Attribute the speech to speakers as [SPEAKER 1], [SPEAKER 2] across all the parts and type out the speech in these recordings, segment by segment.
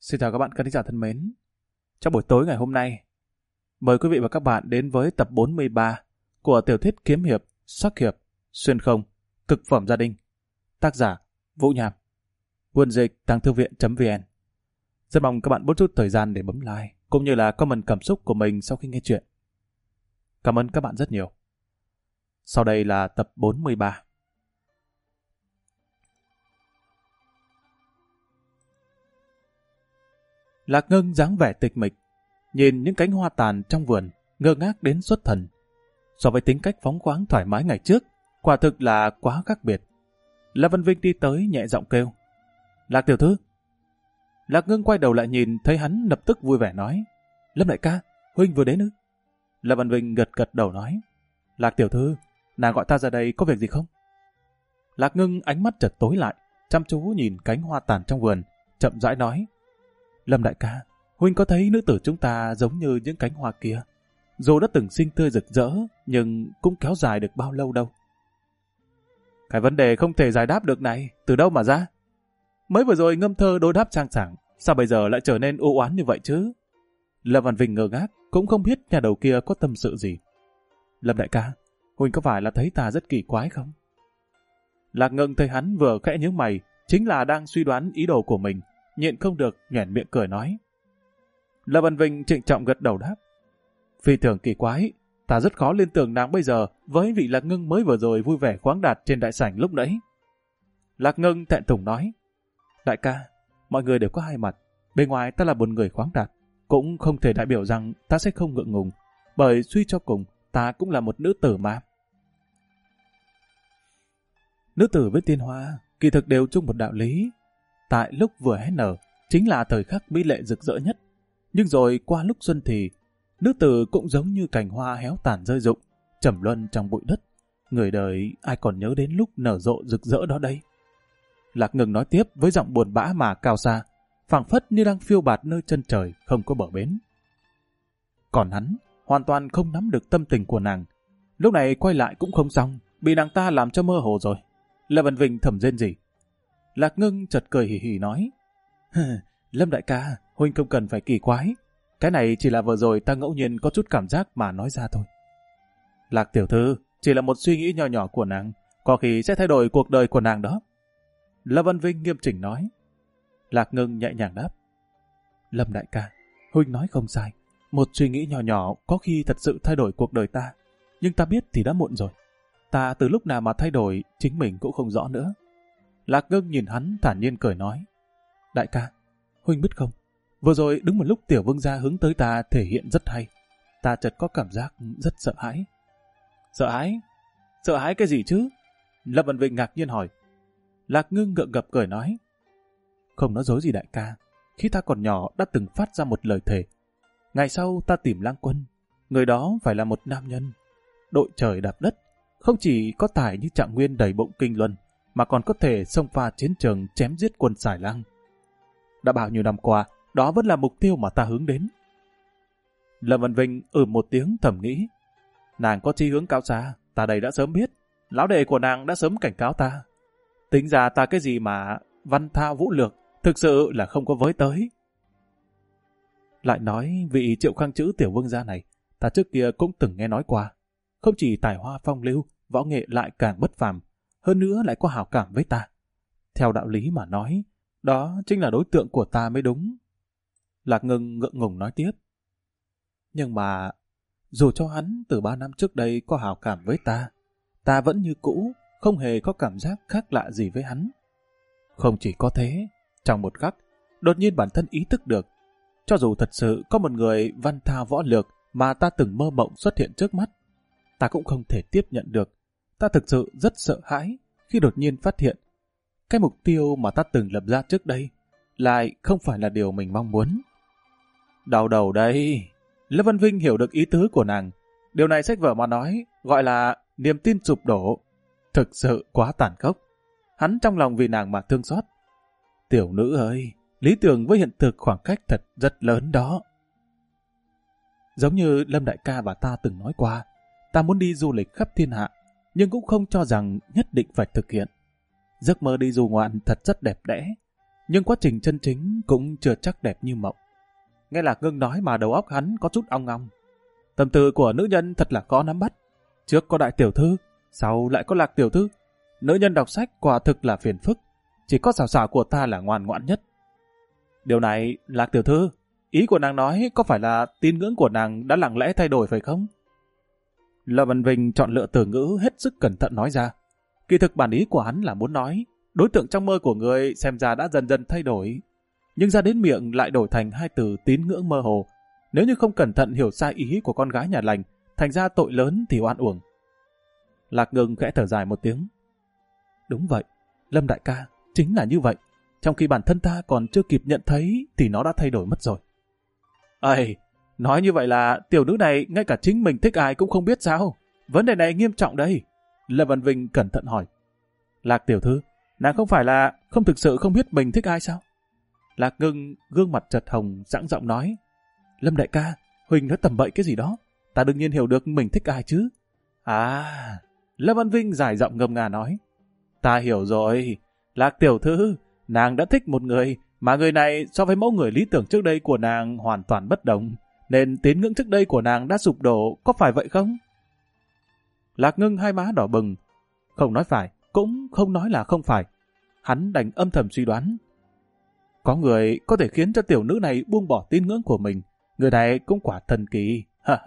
[SPEAKER 1] Xin chào các bạn khán giả thân mến. Trong buổi tối ngày hôm nay, mời quý vị và các bạn đến với tập 43 của tiểu thuyết kiếm hiệp, sắc hiệp, xuyên không, cực phẩm gia đình. Tác giả Vũ Nham. Nguồn dịch Tàng Thư Viện.vn. Rất mong các bạn bớt chút thời gian để bấm like cũng như là comment cảm xúc của mình sau khi nghe chuyện. Cảm ơn các bạn rất nhiều. Sau đây là tập 43. Lạc Ngân dáng vẻ tịch mịch, nhìn những cánh hoa tàn trong vườn, ngơ ngác đến xuất thần. So với tính cách phóng khoáng thoải mái ngày trước, quả thực là quá khác biệt. Lâm Văn Vinh đi tới nhẹ giọng kêu: "Lạc tiểu thư." Lạc Ngân quay đầu lại nhìn, thấy hắn lập tức vui vẻ nói: "Lâm đại ca, huynh vừa đến ư?" Lâm Văn Vinh gật gật đầu nói: "Lạc tiểu thư, nàng gọi ta ra đây có việc gì không?" Lạc Ngân ánh mắt chợt tối lại, chăm chú nhìn cánh hoa tàn trong vườn, chậm rãi nói: "Lâm đại ca, huynh có thấy nữ tử chúng ta giống như những cánh hoa kia? Dù đã từng xinh tươi rực rỡ, nhưng cũng kéo dài được bao lâu đâu." "Cái vấn đề không thể giải đáp được này, từ đâu mà ra? Mới vừa rồi ngâm thơ đối đáp trang sảng, sao bây giờ lại trở nên u oán như vậy chứ?" Lâm Văn Vinh ngơ ngác, cũng không biết nhà đầu kia có tâm sự gì. "Lâm đại ca, huynh có phải là thấy ta rất kỳ quái không?" Lạc Ngân thấy hắn vừa khẽ nhướng mày, chính là đang suy đoán ý đồ của mình, nhịn không được nhoẻn miệng cười nói. Lâm Văn Vinh trịnh trọng gật đầu đáp: "Phi thường kỳ quái, ta rất khó liên tưởng nàng bây giờ với vị Lạc Ngân mới vừa rồi vui vẻ khoáng đạt trên đại sảnh lúc nãy." Lạc Ngân thẹn thùng nói: "Đại ca, mọi người đều có hai mặt, bên ngoài ta là một người khoáng đạt, cũng không thể đại biểu rằng ta sẽ không ngượng ngùng, bởi suy cho cùng ta cũng là một nữ tử mà." Nữ tử với tiên hoa kỳ thực đều chung một đạo lý. Tại lúc vừa hé nở chính là thời khắc mỹ lệ rực rỡ nhất, nhưng rồi qua lúc xuân thì nữ tử cũng giống như cành hoa héo tàn rơi rụng, trầm luân trong bụi đất. Người đời ai còn nhớ đến lúc nở rộ rực rỡ đó đây? Lạc Ngân nói tiếp với giọng buồn bã mà cao xa, phảng phất như đang phiêu bạt nơi chân trời không có bờ bến. Còn hắn hoàn toàn không nắm được tâm tình của nàng. Lúc này quay lại cũng không xong, bị nàng ta làm cho mơ hồ rồi. Lâm Văn Vinh thầm rên rỉ. Lạc Ngân chợt cười hì hì nói: "Lâm đại ca, huynh không cần phải kỳ quái. Cái này chỉ là vừa rồi ta ngẫu nhiên có chút cảm giác mà nói ra thôi." "Lạc tiểu thư, chỉ là một suy nghĩ nho nhỏ của nàng, có khi sẽ thay đổi cuộc đời của nàng đó." Lâm Văn Vinh nghiêm chỉnh nói. Lạc Ngân nhẹ nhàng đáp: "Lâm đại ca, huynh nói không sai. Một suy nghĩ nhỏ nhỏ có khi thật sự thay đổi cuộc đời ta. Nhưng ta biết thì đã muộn rồi. Ta từ lúc nào mà thay đổi chính mình cũng không rõ nữa." Lạc Ngân nhìn hắn thản nhiên cười nói: "Đại ca, huynh biết không, vừa rồi đúng một lúc tiểu vương gia hướng tới ta thể hiện rất hay. Ta chợt có cảm giác rất sợ hãi." "Sợ hãi? Sợ hãi cái gì chứ?" Lâm Văn Vinh ngạc nhiên hỏi. Lạc Ngân gượng gập cười nói: "Không nói dối gì đại ca, khi ta còn nhỏ đã từng phát ra một lời thề. Ngày sau ta tìm lang quân, người đó phải là một nam nhân, đội trời đạp đất, không chỉ có tài như Trạng Nguyên đầy bụng kinh luân, mà còn có thể xông pha chiến trường chém giết quân Xài Lang. Đã bao nhiêu năm qua, đó vẫn là mục tiêu mà ta hướng đến." Lâm Văn Vinh một tiếng thầm nghĩ: nàng có chí hướng cao xa, ta đây đã sớm biết. Lão đệ của nàng đã sớm cảnh cáo ta. Tính ra ta cái gì mà văn thao vũ lược, thực sự là không có với tới. Lại nói vị Triệu Khang Chữ tiểu vương gia này, ta trước kia cũng từng nghe nói qua. Không chỉ tài hoa phong lưu, võ nghệ lại càng bất phàm, hơn nữa lại có hảo cảm với ta. Theo đạo lý mà nói, đó chính là đối tượng của ta mới đúng." Lạc Ngân ngượng ngùng nói tiếp: "Nhưng mà, dù cho hắn từ 3 năm trước đây có hảo cảm với ta, ta vẫn như cũ, không hề có cảm giác khác lạ gì với hắn. Không chỉ có thế, trong một khắc, đột nhiên bản thân ý thức được, cho dù thật sự có một người văn thao võ lược mà ta từng mơ mộng xuất hiện trước mắt, ta cũng không thể tiếp nhận được. Ta thực sự rất sợ hãi khi đột nhiên phát hiện cái mục tiêu mà ta từng lập ra trước đây lại không phải là điều mình mong muốn." "Đau đầu đây." Lâm Văn Vinh hiểu được ý tứ của nàng. Điều này sách vở mà nói gọi là niềm tin sụp đổ. Thực sự quá tàn khốc. Hắn trong lòng vì nàng mà thương xót. "Tiểu nữ ơi, lý tưởng với hiện thực khoảng cách thật rất lớn đó. Giống như Lâm đại ca và ta từng nói qua, ta muốn đi du lịch khắp thiên hạ, nhưng cũng không cho rằng nhất định phải thực hiện. Giấc mơ đi du ngoạn thật rất đẹp đẽ, nhưng quá trình chân chính cũng chưa chắc đẹp như mộng. Nghe Lạc Ngưng nói mà đầu óc hắn có chút ong ong. Tâm tư của nữ nhân thật là khó nắm bắt. Trước có đại tiểu thư, sau lại có Lạc tiểu thư. Nữ nhân đọc sách quả thực là phiền phức. Chỉ có xảo xảo của ta là ngoan ngoãn nhất. Điều này, Lạc tiểu thư, ý của nàng nói có phải là tín ngưỡng của nàng đã lặng lẽ thay đổi phải không? Lâm Văn Vinh chọn lựa từ ngữ hết sức cẩn thận nói ra. Kỳ thực bản ý của hắn là muốn nói, đối tượng trong mơ của người xem ra đã dần dần thay đổi. Nhưng ra đến miệng lại đổi thành hai từ tín ngưỡng mơ hồ. Nếu như không cẩn thận hiểu sai ý của con gái nhà lành, thành ra tội lớn thì oan uổng. Lạc Ngưng khẽ thở dài một tiếng. Đúng vậy, Lâm đại ca, chính là như vậy. Trong khi bản thân ta còn chưa kịp nhận thấy thì nó đã thay đổi mất rồi. Ây, nói như vậy là tiểu nữ này ngay cả chính mình thích ai cũng không biết sao? Vấn đề này nghiêm trọng đây. Lâm Văn Vinh cẩn thận hỏi. Lạc tiểu thư, nàng không phải là không thực sự không biết mình thích ai sao? Lạc Ngưng gương mặt chật hồng sẵn giọng nói. Lâm đại ca, Huỳnh nói tầm bậy cái gì đó. Ta đương nhiên hiểu được mình thích ai chứ. À, Lâm Văn Vinh dài giọng ngâm nga nói. Ta hiểu rồi. Lạc tiểu thư, nàng đã thích một người, mà người này so với mẫu người lý tưởng trước đây của nàng hoàn toàn bất đồng, nên tín ngưỡng trước đây của nàng đã sụp đổ, có phải vậy không? Lạc Ngưng hai má đỏ bừng. Không nói phải, cũng không nói là không phải. Hắn đành âm thầm suy đoán. Có người có thể khiến cho tiểu nữ này buông bỏ tín ngưỡng của mình. Người này cũng quả thần kỳ.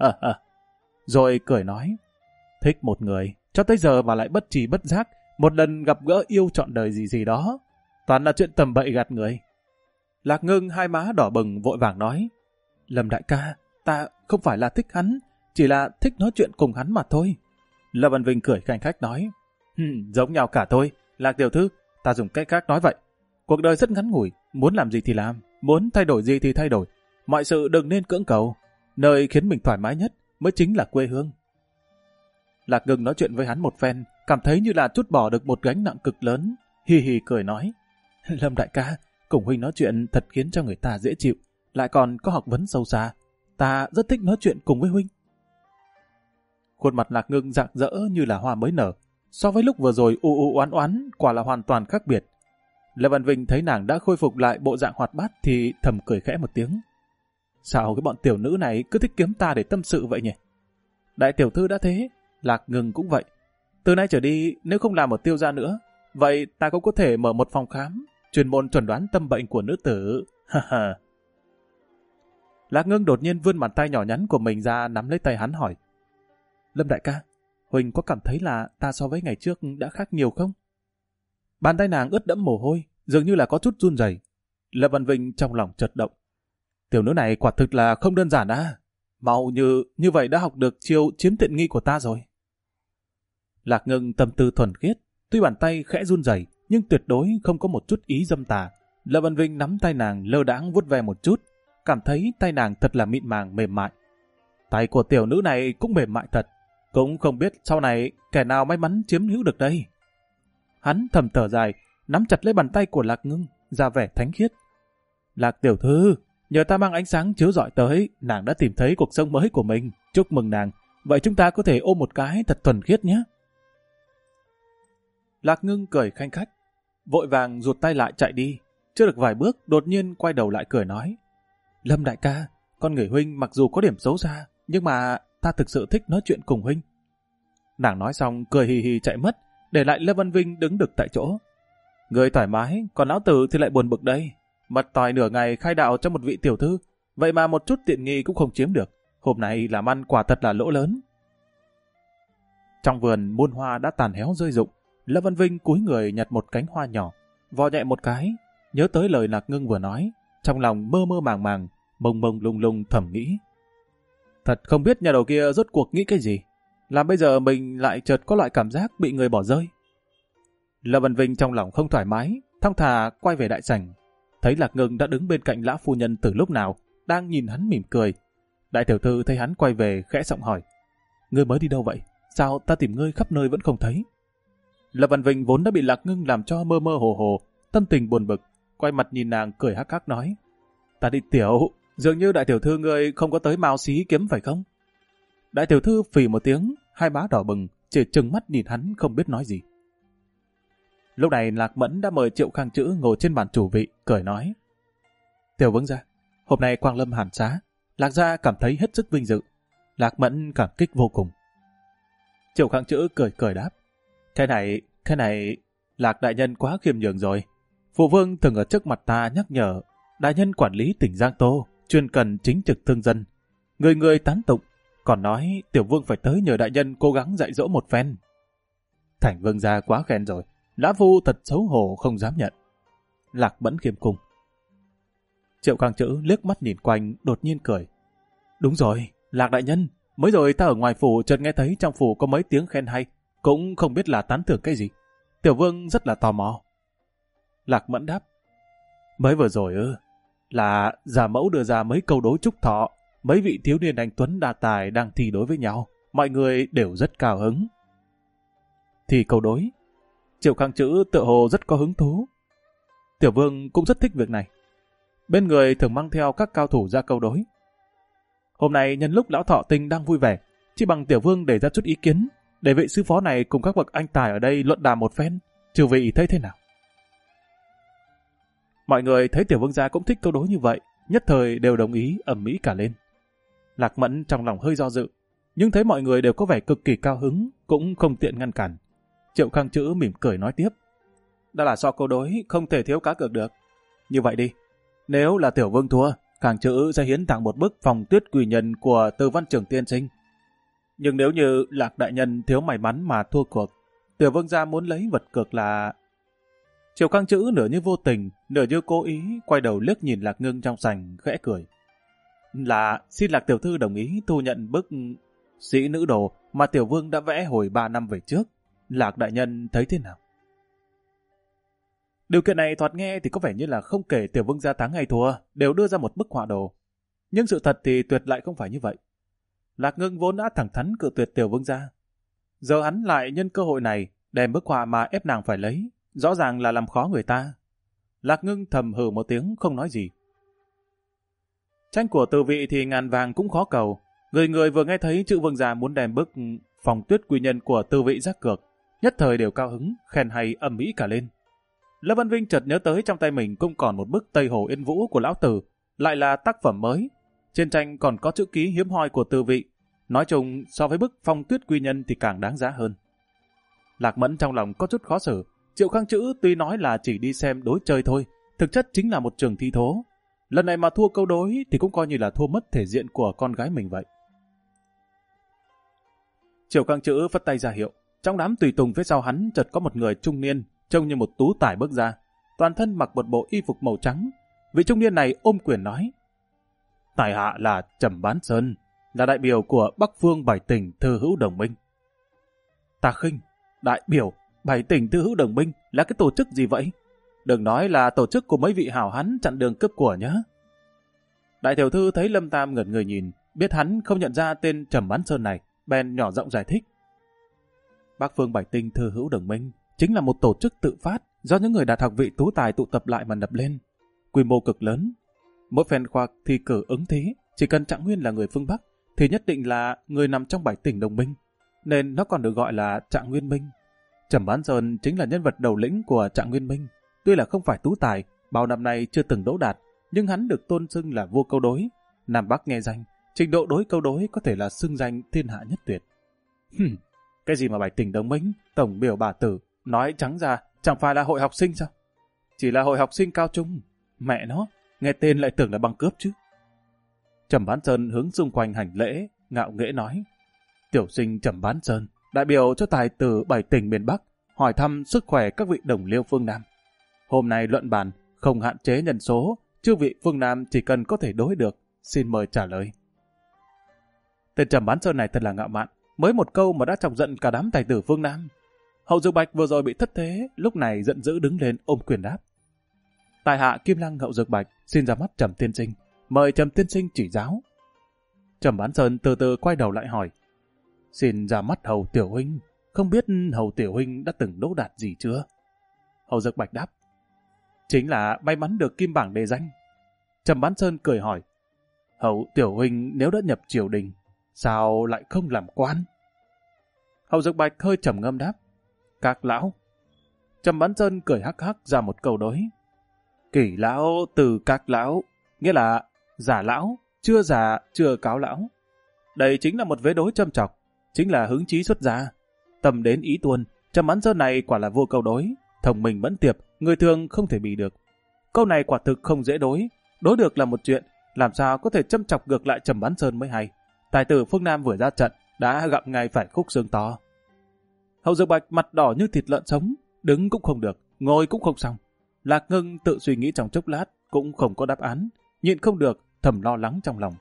[SPEAKER 1] Rồi cười nói. Thích một người, cho tới giờ mà lại bất trí bất giác, một lần gặp gỡ yêu trọn đời gì gì đó. Toàn là chuyện tầm bậy gạt người. Lạc Ngưng hai má đỏ bừng vội vàng nói. Lâm đại ca, ta không phải là thích hắn, chỉ là thích nói chuyện cùng hắn mà thôi. Lâm Văn Vinh cười khanh khách nói. Giống nhau cả thôi. Lạc tiểu thư, ta dùng cách khác nói vậy. Cuộc đời rất ngắn ngủi, muốn làm gì thì làm, muốn thay đổi gì thì thay đổi. Mọi sự đừng nên cưỡng cầu. Nơi khiến mình thoải mái nhất mới chính là quê hương. Lạc Ngưng nói chuyện với hắn một phen, cảm thấy như là trút bỏ được một gánh nặng cực lớn. Hi hi cười nói. Lâm đại ca, cùng huynh nói chuyện thật khiến cho người ta dễ chịu, lại còn có học vấn sâu xa. Ta rất thích nói chuyện cùng với huynh. Khuôn mặt Lạc Ngưng rạng rỡ như là hoa mới nở. So với lúc vừa rồi oán oán, quả là hoàn toàn khác biệt. Lâm Văn Vinh thấy nàng đã khôi phục lại bộ dạng hoạt bát thì thầm cười khẽ một tiếng. Sao cái bọn tiểu nữ này cứ thích kiếm ta để tâm sự vậy nhỉ? Đại tiểu thư đã thế, Lạc Ngưng cũng vậy. Từ nay trở đi, nếu không làm một tiêu gia nữa, vậy ta cũng có thể mở một phòng khám, chuyên môn chẩn đoán tâm bệnh của nữ tử. Lạc Ngưng đột nhiên vươn bàn tay nhỏ nhắn của mình ra nắm lấy tay hắn hỏi. Lâm đại ca, Huỳnh có cảm thấy là ta so với ngày trước đã khác nhiều không? Bàn tay nàng ướt đẫm mồ hôi, dường như là có chút run rẩy. Lâm Văn Vinh trong lòng chợt động. Tiểu nữ này quả thực là không đơn giản à? Mau như vậy đã học được chiêu chiếm tiện nghi của ta rồi. Lạc Ngưng tâm tư thuần khiết, tuy bàn tay khẽ run rẩy nhưng tuyệt đối không có một chút ý dâm tà. Lâm Văn Vinh nắm tay nàng lơ đãng vuốt ve một chút, cảm thấy tay nàng thật là mịn màng mềm mại. Tay của tiểu nữ này cũng mềm mại thật, cũng không biết sau này kẻ nào may mắn chiếm hữu được đây. Hắn thầm thở dài, nắm chặt lấy bàn tay của Lạc Ngưng, ra vẻ thánh khiết. Lạc tiểu thư, nhờ ta mang ánh sáng chiếu rọi tới, nàng đã tìm thấy cuộc sống mới của mình. Chúc mừng nàng, vậy chúng ta có thể ôm một cái thật thuần khiết nhé. Lạc Ngưng cười khanh khách, vội vàng rụt tay lại chạy đi. Chưa được vài bước, đột nhiên quay đầu lại cười nói. Lâm đại ca, con người huynh mặc dù có điểm xấu xa, nhưng mà ta thực sự thích nói chuyện cùng huynh. Nàng nói xong cười hì hì chạy mất, để lại Lâm Văn Vinh đứng đực tại chỗ. Người thoải mái, còn lão tử thì lại buồn bực đây. Mật tòi nửa ngày khai đạo cho một vị tiểu thư, vậy mà một chút tiện nghi cũng không chiếm được. Hôm nay làm ăn quả thật là lỗ lớn. Trong vườn muôn hoa đã tàn héo rơi rụng, Lâm Văn Vinh cúi người nhặt một cánh hoa nhỏ, vò nhẹ một cái, nhớ tới lời Lạc Ngưng vừa nói, trong lòng mơ mơ màng màng, mông mông lung lung thầm nghĩ. Thật không biết nhà đầu kia rốt cuộc nghĩ cái gì, làm bây giờ mình lại chợt có loại cảm giác bị người bỏ rơi. Lâm Văn Vinh trong lòng không thoải mái, thong thả quay về đại sảnh, thấy Lạc Ngưng đã đứng bên cạnh lão phu nhân từ lúc nào, đang nhìn hắn mỉm cười. Đại tiểu thư thấy hắn quay về khẽ giọng hỏi, ngươi mới đi đâu vậy? Sao ta tìm ngươi khắp nơi vẫn không thấy? Lâm Văn Vinh vốn đã bị Lạc Ngưng làm cho mơ mơ hồ hồ, tâm tình buồn bực, quay mặt nhìn nàng cười hắc hắc nói, ta đi tiểu, dường như đại tiểu thư ngươi không có tới Mao Xí kiếm phải không? Đại tiểu thư phì một tiếng, hai má đỏ bừng, chỉ trừng mắt nhìn hắn không biết nói gì. Lúc này Lạc Mẫn đã mời Triệu Khang Chữ ngồi trên bàn chủ vị, cười nói. Tiểu Vương gia, hôm nay Quang Lâm hàn xá, Lạc gia cảm thấy hết sức vinh dự. Lạc Mẫn cảm kích vô cùng. Triệu Khang Chữ cười cười đáp. Cái này, Lạc đại nhân quá khiêm nhường rồi. Phụ vương thường ở trước mặt ta nhắc nhở, đại nhân quản lý tỉnh Giang Tô, chuyên cần chính trực thương dân. Người người tán tụng, còn nói tiểu vương phải tới nhờ đại nhân cố gắng dạy dỗ một phen. Thành Vương gia quá khen rồi, Lã Phu thật xấu hổ không dám nhận. Lạc Mẫn khiêm cung. Triệu Khang Chữ liếc mắt nhìn quanh, đột nhiên cười. Đúng rồi, Lạc đại nhân, mới rồi ta ở ngoài phủ chợt nghe thấy trong phủ có mấy tiếng khen hay, cũng không biết là tán thưởng cái gì. Tiểu vương rất là tò mò. Lạc Mẫn đáp. Mới vừa rồi là giả mẫu đưa ra mấy câu đối chúc thọ, mấy vị thiếu niên anh tuấn đa tài đang thi đối với nhau, mọi người đều rất cao hứng. Thì câu đối, Triệu Khang Chữ tựa hồ rất có hứng thú. Tiểu vương cũng rất thích việc này. Bên người thường mang theo các cao thủ ra câu đối. Hôm nay nhân lúc lão Thọ Tinh đang vui vẻ, chỉ bằng tiểu vương để ra chút ý kiến, để vị sư phó này cùng các bậc anh tài ở đây luận đàm một phen, chư vị thấy thế nào? Mọi người thấy tiểu vương gia cũng thích câu đối như vậy, nhất thời đều đồng ý ầm ĩ cả lên. Lạc Mẫn trong lòng hơi do dự, nhưng thấy mọi người đều có vẻ cực kỳ cao hứng, cũng không tiện ngăn cản. Triệu Khang Chữ mỉm cười nói tiếp. Đã là so câu đối, không thể thiếu cá cược được. Như vậy đi, nếu là tiểu vương thua, Khang Chữ sẽ hiến tặng một bức Phong Tuyết Quỳ Nhân của Từ Văn Trưởng tiên sinh. Nhưng nếu như Lạc đại nhân thiếu may mắn mà thua cuộc, tiểu vương gia muốn lấy vật cược là... Triệu Khang Chữ nửa như vô tình, nửa như cố ý, quay đầu liếc nhìn Lạc Ngưng trong sảnh, khẽ cười. Là xin Lạc tiểu thư đồng ý thu nhận bức sĩ nữ đồ mà tiểu vương đã vẽ hồi 3 năm về trước. Lạc đại nhân thấy thế nào? Điều kiện này thoạt nghe thì có vẻ như là không kể tiểu vương gia thắng hay thua, đều đưa ra một bức họa đồ. Nhưng sự thật thì tuyệt lại không phải như vậy. Lạc Ngưng vốn đã thẳng thắn cự tuyệt tiểu vương gia. Giờ hắn lại nhân cơ hội này đem bức họa mà ép nàng phải lấy, rõ ràng là làm khó người ta. Lạc Ngưng thầm hừ một tiếng không nói gì. Tranh của Từ vị thì ngàn vàng cũng khó cầu. Người người vừa nghe thấy chữ vương gia muốn đem bức Phong Tuyết Quy Nhân của Từ vị giác cược, nhất thời đều cao hứng, khen hay ầm ĩ cả lên. Lâm Văn Vinh chợt nhớ tới trong tay mình cũng còn một bức Tây Hồ Yên Vũ của lão Từ, lại là tác phẩm mới. Trên tranh còn có chữ ký hiếm hoi của Từ vị. Nói chung so với bức Phong Tuyết Quy Nhân thì càng đáng giá hơn. Lạc Mẫn trong lòng có chút khó xử. Triệu Khang Chữ tuy nói là chỉ đi xem đối chơi thôi, thực chất chính là một trường thi thố. Lần này mà thua câu đối thì cũng coi như là thua mất thể diện của con gái mình vậy. Triệu Khang Chữ phất tay ra hiệu. Trong đám tùy tùng phía sau hắn chợt có một người trung niên, trông như một tú tài bước ra. Toàn thân mặc một bộ y phục màu trắng. Vị trung niên này ôm quyền nói. Tại hạ là Trầm Bán Sơn, là đại biểu của Bắc Phương 7 tỉnh Thư Hữu Đồng Minh. Ta khinh, đại biểu 7 tỉnh Thư Hữu Đồng Minh là cái tổ chức gì vậy? Đừng nói là tổ chức của mấy vị hảo hán chặn đường cướp của nhá. Đại tiểu thư thấy Lâm Tam ngẩn người nhìn, biết hắn không nhận ra tên Trầm Bán Sơn này, bèn nhỏ giọng giải thích. Bắc Phương 7 tỉnh Thư Hữu Đồng Minh chính là một tổ chức tự phát do những người đạt học vị tú tài tụ tập lại mà lập lên. Quy mô cực lớn. Mỗi phen khoa thi cử ứng thí, chỉ cần Trạng Nguyên là người phương Bắc, thì nhất định là người nằm trong 7 tỉnh đồng minh, nên nó còn được gọi là Trạng Nguyên Minh. Trầm Bán Sơn chính là nhân vật đầu lĩnh của Trạng Nguyên Minh. Tuy là không phải tú tài, bao năm nay chưa từng đỗ đạt, nhưng hắn được tôn xưng là vua câu đối. Nam Bắc nghe danh, trình độ đối câu đối có thể là xưng danh thiên hạ nhất tuyệt. Cái gì mà 7 tỉnh đồng minh, tổng biểu bà tử, nói trắng ra chẳng phải là hội học sinh sao? Chỉ là hội học sinh cao trung. Mẹ nó, nghe tên lại tưởng là băng cướp chứ. Trầm Bán Sơn hướng xung quanh hành lễ, ngạo nghễ nói. Tiểu sinh Trầm Bán Sơn, đại biểu cho tài tử 7 tỉnh miền Bắc, hỏi thăm sức khỏe các vị đồng liêu phương Nam. Hôm nay luận bàn, không hạn chế nhân số, chư vị phương Nam chỉ cần có thể đối được, xin mời trả lời. Tên Trầm Bán Sơn này thật là ngạo mạn, mới một câu mà đã chọc giận cả đám tài tử phương Nam. Hậu Dược Bạch vừa rồi bị thất thế, lúc này giận dữ đứng lên ôm quyền đáp. Tài hạ Kim Lăng Hậu Dược Bạch xin ra mắt Trầm tiên sinh, mời Trầm tiên sinh chỉ giáo. Trầm Bán Sơn từ từ quay đầu lại hỏi. Xin ra mắt Hầu tiểu huynh, không biết Hầu tiểu huynh đã từng đỗ đạt gì chưa? Hậu Dược Bạch đáp. Chính là may mắn được kim bảng đề danh. Trầm Bán Sơn cười hỏi. Hậu tiểu huynh nếu đã nhập triều đình, sao lại không làm quan? Hậu Dược Bạch hơi trầm ngâm đáp. Các lão. Trầm Bắn Sơn cười hắc hắc ra một câu đối. Kỷ lão từ các lão, nghĩa là giả lão, chưa già, chưa cáo lão. Đây chính là một vế đối châm chọc, chính là hứng chí xuất gia. Tầm đến ý tuôn, Trầm Bắn Sơn này quả là vô câu đối, thông minh mẫn tiệp, người thường không thể bị được. Câu này quả thực không dễ đối được là một chuyện, làm sao có thể châm chọc ngược lại Trầm Bắn Sơn mới hay. Tài tử phương Nam vừa ra trận, đã gặm ngay phải khúc xương to. Hậu Dược Bạch mặt đỏ như thịt lợn sống, đứng cũng không được, ngồi cũng không xong. Lạc Ngưng tự suy nghĩ trong chốc lát, cũng không có đáp án, nhịn không được, thầm lo lắng trong lòng.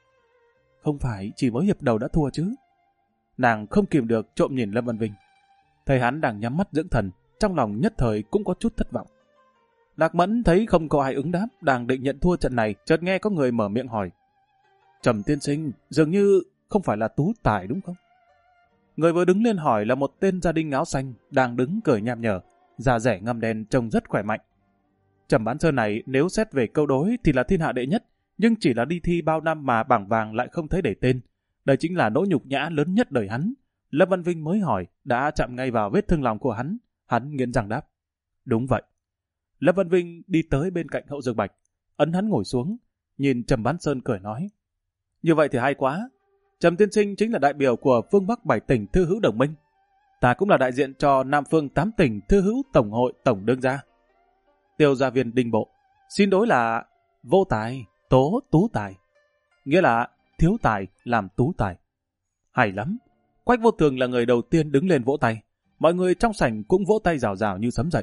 [SPEAKER 1] Không phải chỉ mới hiệp đầu đã thua chứ? Nàng không kìm được trộm nhìn Lâm Văn Vinh. Thấy hắn đang nhắm mắt dưỡng thần, trong lòng nhất thời cũng có chút thất vọng. Lạc Mẫn thấy không có ai ứng đáp, đang định nhận thua trận này, chợt nghe có người mở miệng hỏi. Trầm tiên sinh, dường như không phải là Tú Tài đúng không? Người vừa đứng lên hỏi là một tên gia đình áo xanh, đang đứng cười nham nhở, da rẻ ngăm đen trông rất khỏe mạnh. Trầm Bắn Sơn này nếu xét về câu đối thì là thiên hạ đệ nhất, nhưng chỉ là đi thi bao năm mà bảng vàng lại không thấy để tên. Đây chính là nỗi nhục nhã lớn nhất đời hắn. Lâm Văn Vinh mới hỏi, đã chạm ngay vào vết thương lòng của hắn. Hắn nghiến răng đáp. Đúng vậy. Lâm Văn Vinh đi tới bên cạnh Hậu Dược Bạch, ấn hắn ngồi xuống, nhìn Trầm Bắn Sơn cười nói. Như vậy thì hay quá. Trầm tiên sinh chính là đại biểu của phương Bắc 7 tỉnh thư hữu đồng minh. Ta cũng là đại diện cho Nam phương 8 tỉnh thư hữu tổng hội tổng đương gia. Tiêu gia viên Đinh Bộ, xin đối là vô tài, tố tú tài. Nghĩa là thiếu tài làm tú tài. Hay lắm. Quách Vô Thường là người đầu tiên đứng lên vỗ tay. Mọi người trong sảnh cũng vỗ tay rào rào như sấm dậy.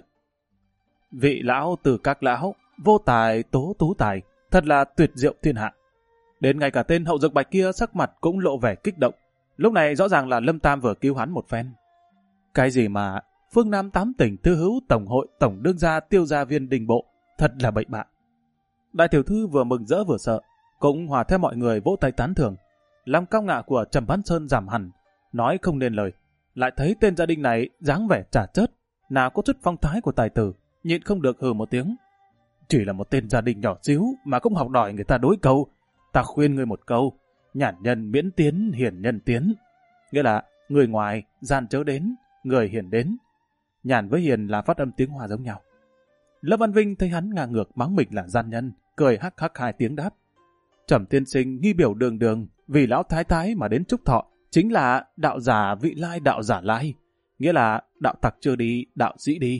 [SPEAKER 1] Vị lão từ các lão, vô tài tố tú tài, thật là tuyệt diệu thiên hạ. Đến ngay cả tên Hậu Dược Bạch kia sắc mặt cũng lộ vẻ kích động. Lúc này rõ ràng là Lâm Tam vừa cứu hắn một phen. Cái gì mà phương Nam 8 tỉnh thư hữu tổng hội tổng đương gia Tiêu gia viên Đình Bộ, thật là bậy bạ. Đại tiểu thư vừa mừng rỡ vừa sợ, cũng hòa theo mọi người vỗ tay tán thưởng. Lòng cao ngạo của Trầm Bắn Sơn giảm hẳn, nói không nên lời. Lại thấy tên gia đình này dáng vẻ trả chớt, nào có chút phong thái của tài tử, nhịn không được hừ một tiếng. Chỉ là một tên gia đình nhỏ xíu mà cũng học đòi người ta đối câu. Ta khuyên ngươi một câu, nhản nhân miễn tiến, hiển nhân tiến. Nghĩa là người ngoài gian chớ đến, người hiển đến. Nhàn với hiền là phát âm tiếng Hoa giống nhau. Lâm Văn Vinh thấy hắn ngang ngược mắng mình là gian nhân, cười hắc hắc 2 tiếng đáp. Trầm tiên sinh nghi biểu đường đường, vì lão thái thái mà đến chúc thọ, chính là đạo giả vị lai đạo giả lai. Nghĩa là đạo tặc chưa đi, đạo sĩ đi.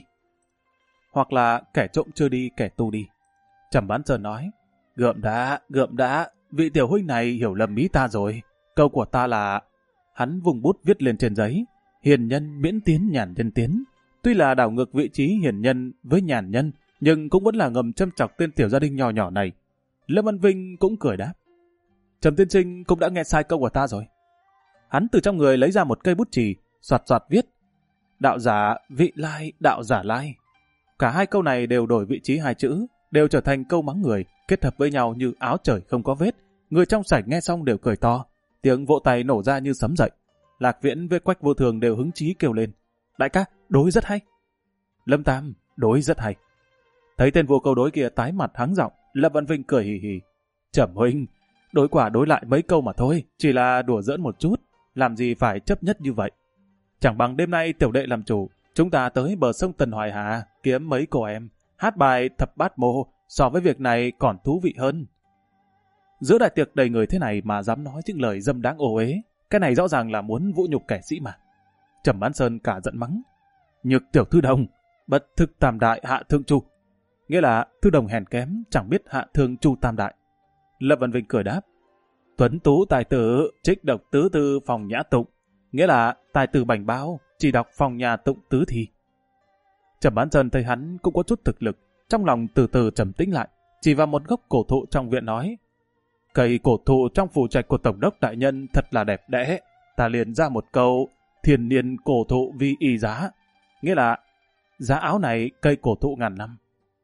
[SPEAKER 1] Hoặc là kẻ trộm chưa đi, kẻ tu đi. Trầm Bắn Sơn nói, gượm đã, vị tiểu huynh này hiểu lầm ý ta rồi. Câu của ta là... Hắn vùng bút viết lên trên giấy, hiền nhân miễn tiến nhàn nhân tiến. Tuy là đảo ngược vị trí hiền nhân với nhàn nhân, nhưng cũng vẫn là ngầm châm chọc tên tiểu gia đình nhỏ nhỏ này. Lâm Văn Vinh cũng cười đáp. Trầm tiên sinh cũng đã nghe sai câu của ta rồi. Hắn từ trong người lấy ra một cây bút chì, soạt soạt viết. Đạo giả vị lai, đạo giả lai. Cả 2 câu này đều đổi vị trí 2 chữ, đều trở thành câu mắng người, kết hợp với nhau như áo trời không có vết. Người trong sảnh nghe xong đều cười to, tiếng vỗ tay nổ ra như sấm dậy. Lạc Viễn với Quách Vô Thường đều hứng chí kêu lên. Đại ca, đối rất hay. Lâm Tam, đối rất hay. Thấy tên vô câu đối kia tái mặt hắng giọng, Lâm Văn Vinh cười hì hì. Trầm huynh, đối quả đối lại mấy câu mà thôi, chỉ là đùa giỡn một chút, làm gì phải chấp nhất như vậy. Chẳng bằng đêm nay tiểu đệ làm chủ, chúng ta tới bờ sông Tần Hoài Hà, kiếm mấy cô em, hát bài thập bát mô, so với việc này còn thú vị hơn. Giữa đại tiệc đầy người thế này mà dám nói những lời dâm đáng ô uế, cái này rõ ràng là muốn vũ nhục kẻ sĩ mà. Trầm Bắn Sơn cả giận mắng. Nhược tiểu thư đồng, bất thực tam đại hạ thương chu. Nghĩa là thư đồng hèn kém, chẳng biết hạ thương chu tam đại. Lâm Văn Vinh cười đáp. Tuấn tú tài tử, trích độc tứ tư phòng nhã tụng. Nghĩa là tài tử bảnh bao, chỉ đọc phòng nhà tụng tứ thi. Trầm Bắn Sơn thấy hắn cũng có chút thực lực, trong lòng từ từ trầm tĩnh lại, chỉ vào một gốc cổ thụ trong viện nói. Cây cổ thụ trong phủ trạch của tổng đốc đại nhân thật là đẹp đẽ. Ta liền ra một câu, thiên niên cổ thụ vi y giá. Nghĩa là, giá áo này cây cổ thụ ngàn năm.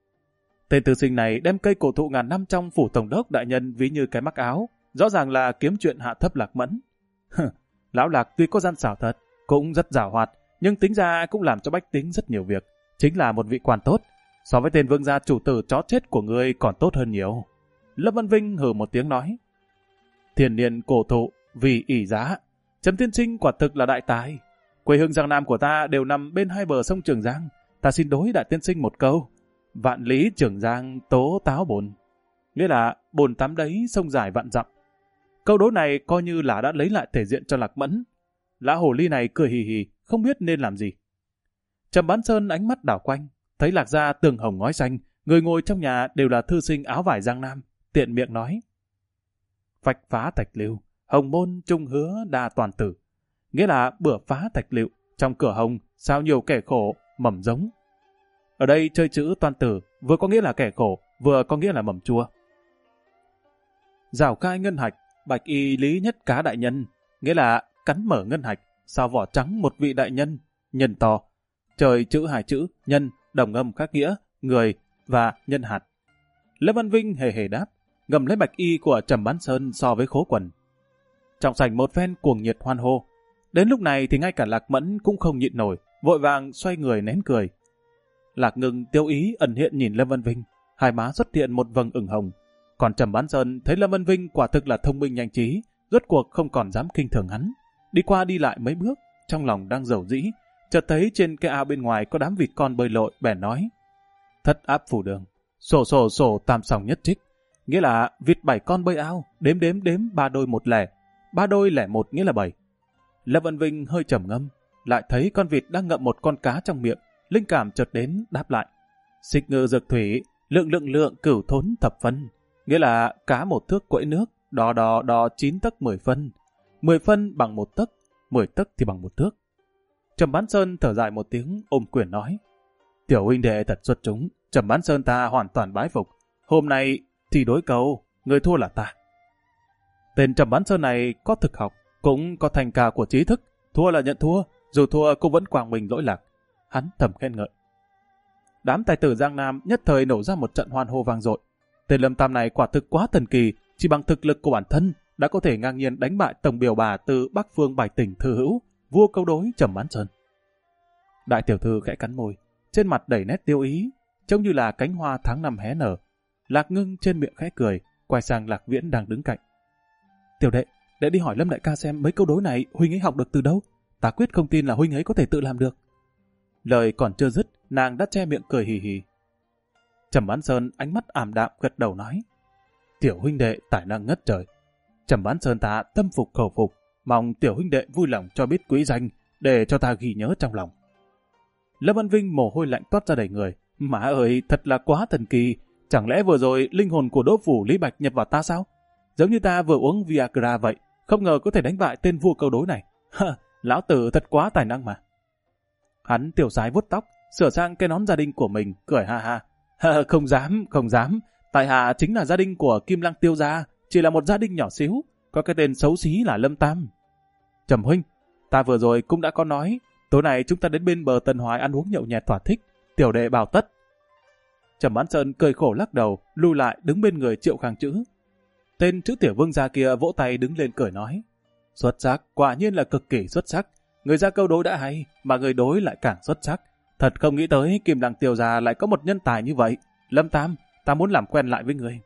[SPEAKER 1] Tên tư sinh này đem cây cổ thụ ngàn năm trong phủ tổng đốc đại nhân ví như cái mắc áo, rõ ràng là kiếm chuyện hạ thấp Lạc Mẫn. Lão Lạc tuy có gian xảo thật, cũng rất giảo hoạt, nhưng tính ra cũng làm cho bách tính rất nhiều việc. Chính là một vị quan tốt, so với tên vương gia chủ tử chó chết của ngươi còn tốt hơn nhiều. Lâm Văn Vinh hừ một tiếng nói. Thiên niên cổ thụ vì ỷ giá, Trầm tiên sinh quả thực là đại tài. Quê hương Giang Nam của ta đều nằm bên 2 bờ sông Trường Giang, ta xin đối đại tiên sinh một câu. Vạn lý trưởng giang tố táo bồn. Nghĩa là bồn tắm đấy sông dài vạn dặm. Câu đố này coi như là đã lấy lại thể diện cho Lạc Mẫn. Lão hồ ly này cười hì hì, không biết nên làm gì. Trầm Bán Sơn ánh mắt đảo quanh, thấy Lạc gia tường hồng ngói xanh, người ngồi trong nhà đều là thư sinh áo vải Giang Nam, tiện miệng nói: Vạch phá thạch lưu, hồng môn trung hứa đa toàn tử. Nghĩa là bữa phá thạch liệu, trong cửa hồng sao nhiều kẻ khổ, mầm giống. Ở đây chơi chữ toàn tử, vừa có nghĩa là kẻ khổ, vừa có nghĩa là mầm chua. Rào khai ngân hạch, bạch y lý nhất cá đại nhân, nghĩa là cắn mở ngân hạch, sao vỏ trắng một vị đại nhân, nhân to. Trời chữ hai chữ, nhân, đồng âm khác nghĩa, người và nhân hạt. Lâm Văn Vinh hề hề đáp, ngầm lấy bạch y của Trầm Bán Sơn so với khố quần. Trong sảnh một phen cuồng nhiệt hoan hô. Đến lúc này thì ngay cả Lạc Mẫn cũng không nhịn nổi, vội vàng xoay người nén cười. Lạc Ngưng tiêu ý ẩn hiện nhìn Lâm Văn Vinh, hai má xuất hiện một vầng ửng hồng. Còn Trầm Bán Sơn thấy Lâm Văn Vinh quả thực là thông minh nhanh trí, rốt cuộc không còn dám khinh thường hắn. Đi qua đi lại mấy bước, trong lòng đang dầu dĩ, chợt thấy trên cái ao bên ngoài có đám vịt con bơi lội, bèn nói: Thất áp phủ đường, sổ tam sòng nhất trích, nghĩa là vịt 7 con bơi ao, đếm 3 đôi 1 lẻ, 3 đôi lẻ 1 nghĩa là 7. Lâm Văn Vinh hơi trầm ngâm, lại thấy con vịt đang ngậm một con cá trong miệng, linh cảm chợt đến đáp lại: Xích ngư dược thủy, lượng cửu thốn thập phân, nghĩa là cá 1 thước quẫy nước, đo 9 tấc 10 phân, 10 phân bằng 1 tấc, 10 tấc thì bằng 1 thước. Trầm Bán Sơn thở dài một tiếng, ôm quyền nói: Tiểu huynh đệ thật xuất chúng, Trầm Bán Sơn ta hoàn toàn bái phục. Hôm nay thì đối cầu, người thua là ta. Tên Trầm Bán Sơn này có thực học, cũng có thành ca của trí thức, thua là nhận thua, dù thua cũng vẫn quàng mình lỗi lạc. Hắn thầm khen ngợi. Đám tài tử Giang Nam nhất thời nổ ra một trận hoan hô vang dội. Tên Lâm Tam này quả thực quá thần kỳ, chỉ bằng thực lực của bản thân đã có thể ngang nhiên đánh bại tổng biểu bà từ Bắc Phương 7 tỉnh Thư Hữu, vua câu đối Trầm Bán Sơn. Đại tiểu thư khẽ cắn môi, trên mặt đầy nét tiêu ý, trông như là cánh hoa tháng năm hé nở. Lạc Ngưng trên miệng khẽ cười, quay sang Lạc Viễn đang đứng cạnh. Tiểu đệ, để đi hỏi Lâm đại ca xem mấy câu đối này huynh ấy học được từ đâu. Ta quyết không tin là huynh ấy có thể tự làm được. Lời còn chưa dứt, nàng đã che miệng cười hì hì. Trầm Bán Sơn ánh mắt ảm đạm gật đầu nói: Tiểu huynh đệ tài năng ngất trời. Trầm Bán Sơn ta tâm phục khẩu phục, mong tiểu huynh đệ vui lòng cho biết quý danh để cho ta ghi nhớ trong lòng. Lâm Văn Vinh mồ hôi lạnh toát ra đầy người. Má ơi, thật là quá thần kỳ. Chẳng lẽ vừa rồi linh hồn của Đỗ Phủ Lý Bạch nhập vào ta sao? Giống như ta vừa uống Viagra vậy, không ngờ có thể đánh bại tên vua câu đối này. Lão tử thật quá tài năng mà. Hắn tiểu sái vuốt tóc, sửa sang cái nón gia đình của mình, cười ha ha. Không dám. Tại hạ chính là gia đình của Kim Lăng Tiêu gia, chỉ là một gia đình nhỏ xíu, có cái tên xấu xí là Lâm Tam. Trầm huynh, ta vừa rồi cũng đã có nói, tối nay chúng ta đến bên bờ Tân Hoài ăn uống nhậu nhẹt thỏa thích, tiểu đệ bảo tất. Trầm Bán Sơn cười khổ lắc đầu, lui lại đứng bên người Triệu Khang Chữ. Tên chữ tiểu vương gia kia vỗ tay đứng lên cười nói: Xuất sắc, quả nhiên là cực kỳ xuất sắc. Người ra câu đối đã hay, mà người đối lại càng xuất sắc. Thật không nghĩ tới Kim Lăng Tiêu gia lại có một nhân tài như vậy. Lâm Tam, ta muốn làm quen lại với người.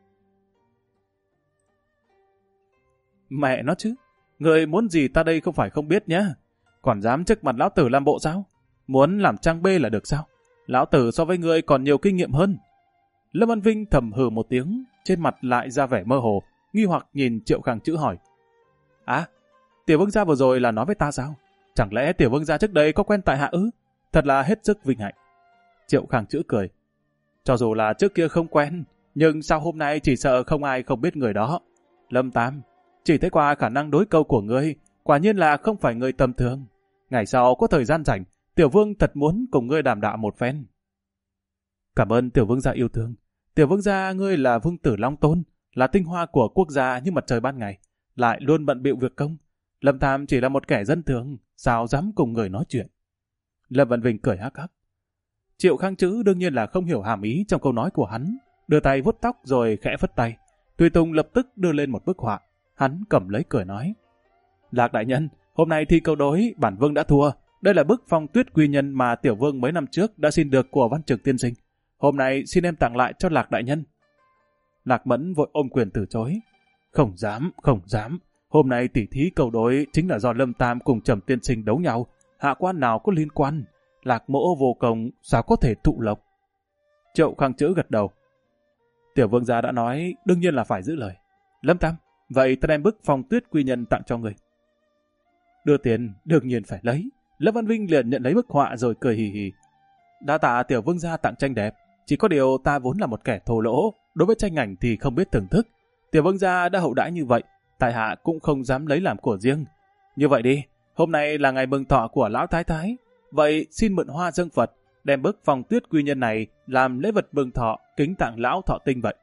[SPEAKER 1] Mẹ nó chứ, người muốn gì ta đây không phải không biết nhá. Còn dám trước mặt lão tử làm bộ sao? Muốn làm trang bê là được sao? Lão tử so với người còn nhiều kinh nghiệm hơn. Lâm Văn Vinh thầm hừ một tiếng, trên mặt lại ra vẻ mơ hồ, nghi hoặc nhìn Triệu Khang Chữ hỏi: Tiểu vương gia vừa rồi là nói với ta sao? Chẳng lẽ tiểu vương gia trước đây có quen tại hạ ư? Thật là hết sức vinh hạnh. Triệu Khang Chữ cười: Cho dù là trước kia không quen, nhưng sau hôm nay chỉ sợ không ai không biết người đó. Lâm Tam, chỉ thấy qua khả năng đối câu của ngươi, quả nhiên là không phải người tầm thường. Ngày sau có thời gian rảnh, tiểu vương thật muốn cùng ngươi đàm đạo một phen. Cảm ơn tiểu vương gia yêu thương. Tiểu vương gia ngươi là vương tử Long Tôn, là tinh hoa của quốc gia như mặt trời ban ngày, lại luôn bận bịu việc công. Lâm Tam chỉ là một kẻ dân thường, sao dám cùng người nói chuyện. Lâm Văn Vinh cười hắc hắc. Triệu Khang Chữ đương nhiên là không hiểu hàm ý trong câu nói của hắn, đưa tay vuốt tóc rồi khẽ phất tay. Tùy Tùng lập tức đưa lên một bức họa, hắn cầm lấy cười nói: Lạc đại nhân, hôm nay thi câu đối, bản vương đã thua. Đây là bức phong tuyết quy nhân mà tiểu vương mấy năm trước đã xin được của Văn Trực tiên sinh. Hôm nay xin em tặng lại cho Lạc đại nhân. Lạc Mẫn vội ôm quyền từ chối. Không dám. Hôm nay tỉ thí câu đối chính là do Lâm Tam cùng Trầm tiên sinh đấu nhau. Hạ quan nào có liên quan. Lạc Mỗ vô công sao có thể thụ lộc. Triệu Khang Chữ gật đầu. Tiểu vương gia đã nói, đương nhiên là phải giữ lời. Lâm Tam, vậy ta đem bức Phong Tuyết Quy Nhân tặng cho người. Đưa tiền, đương nhiên phải lấy. Lâm Văn Vinh liền nhận lấy bức họa rồi cười hì hì. Đa tạ tiểu vương gia tặng tranh đẹp, chỉ có điều ta vốn là một kẻ thô lỗ, đối với tranh ảnh thì không biết thưởng thức. Tiểu vương gia đã hậu đãi như vậy, tại hạ cũng không dám lấy làm của riêng. Như vậy đi, hôm nay là ngày mừng thọ của lão thái thái, vậy xin mượn hoa dâng Phật, đem bức Phong Tuyết Quy Nhân này làm lễ vật mừng thọ kính tặng lão thọ tinh vậy.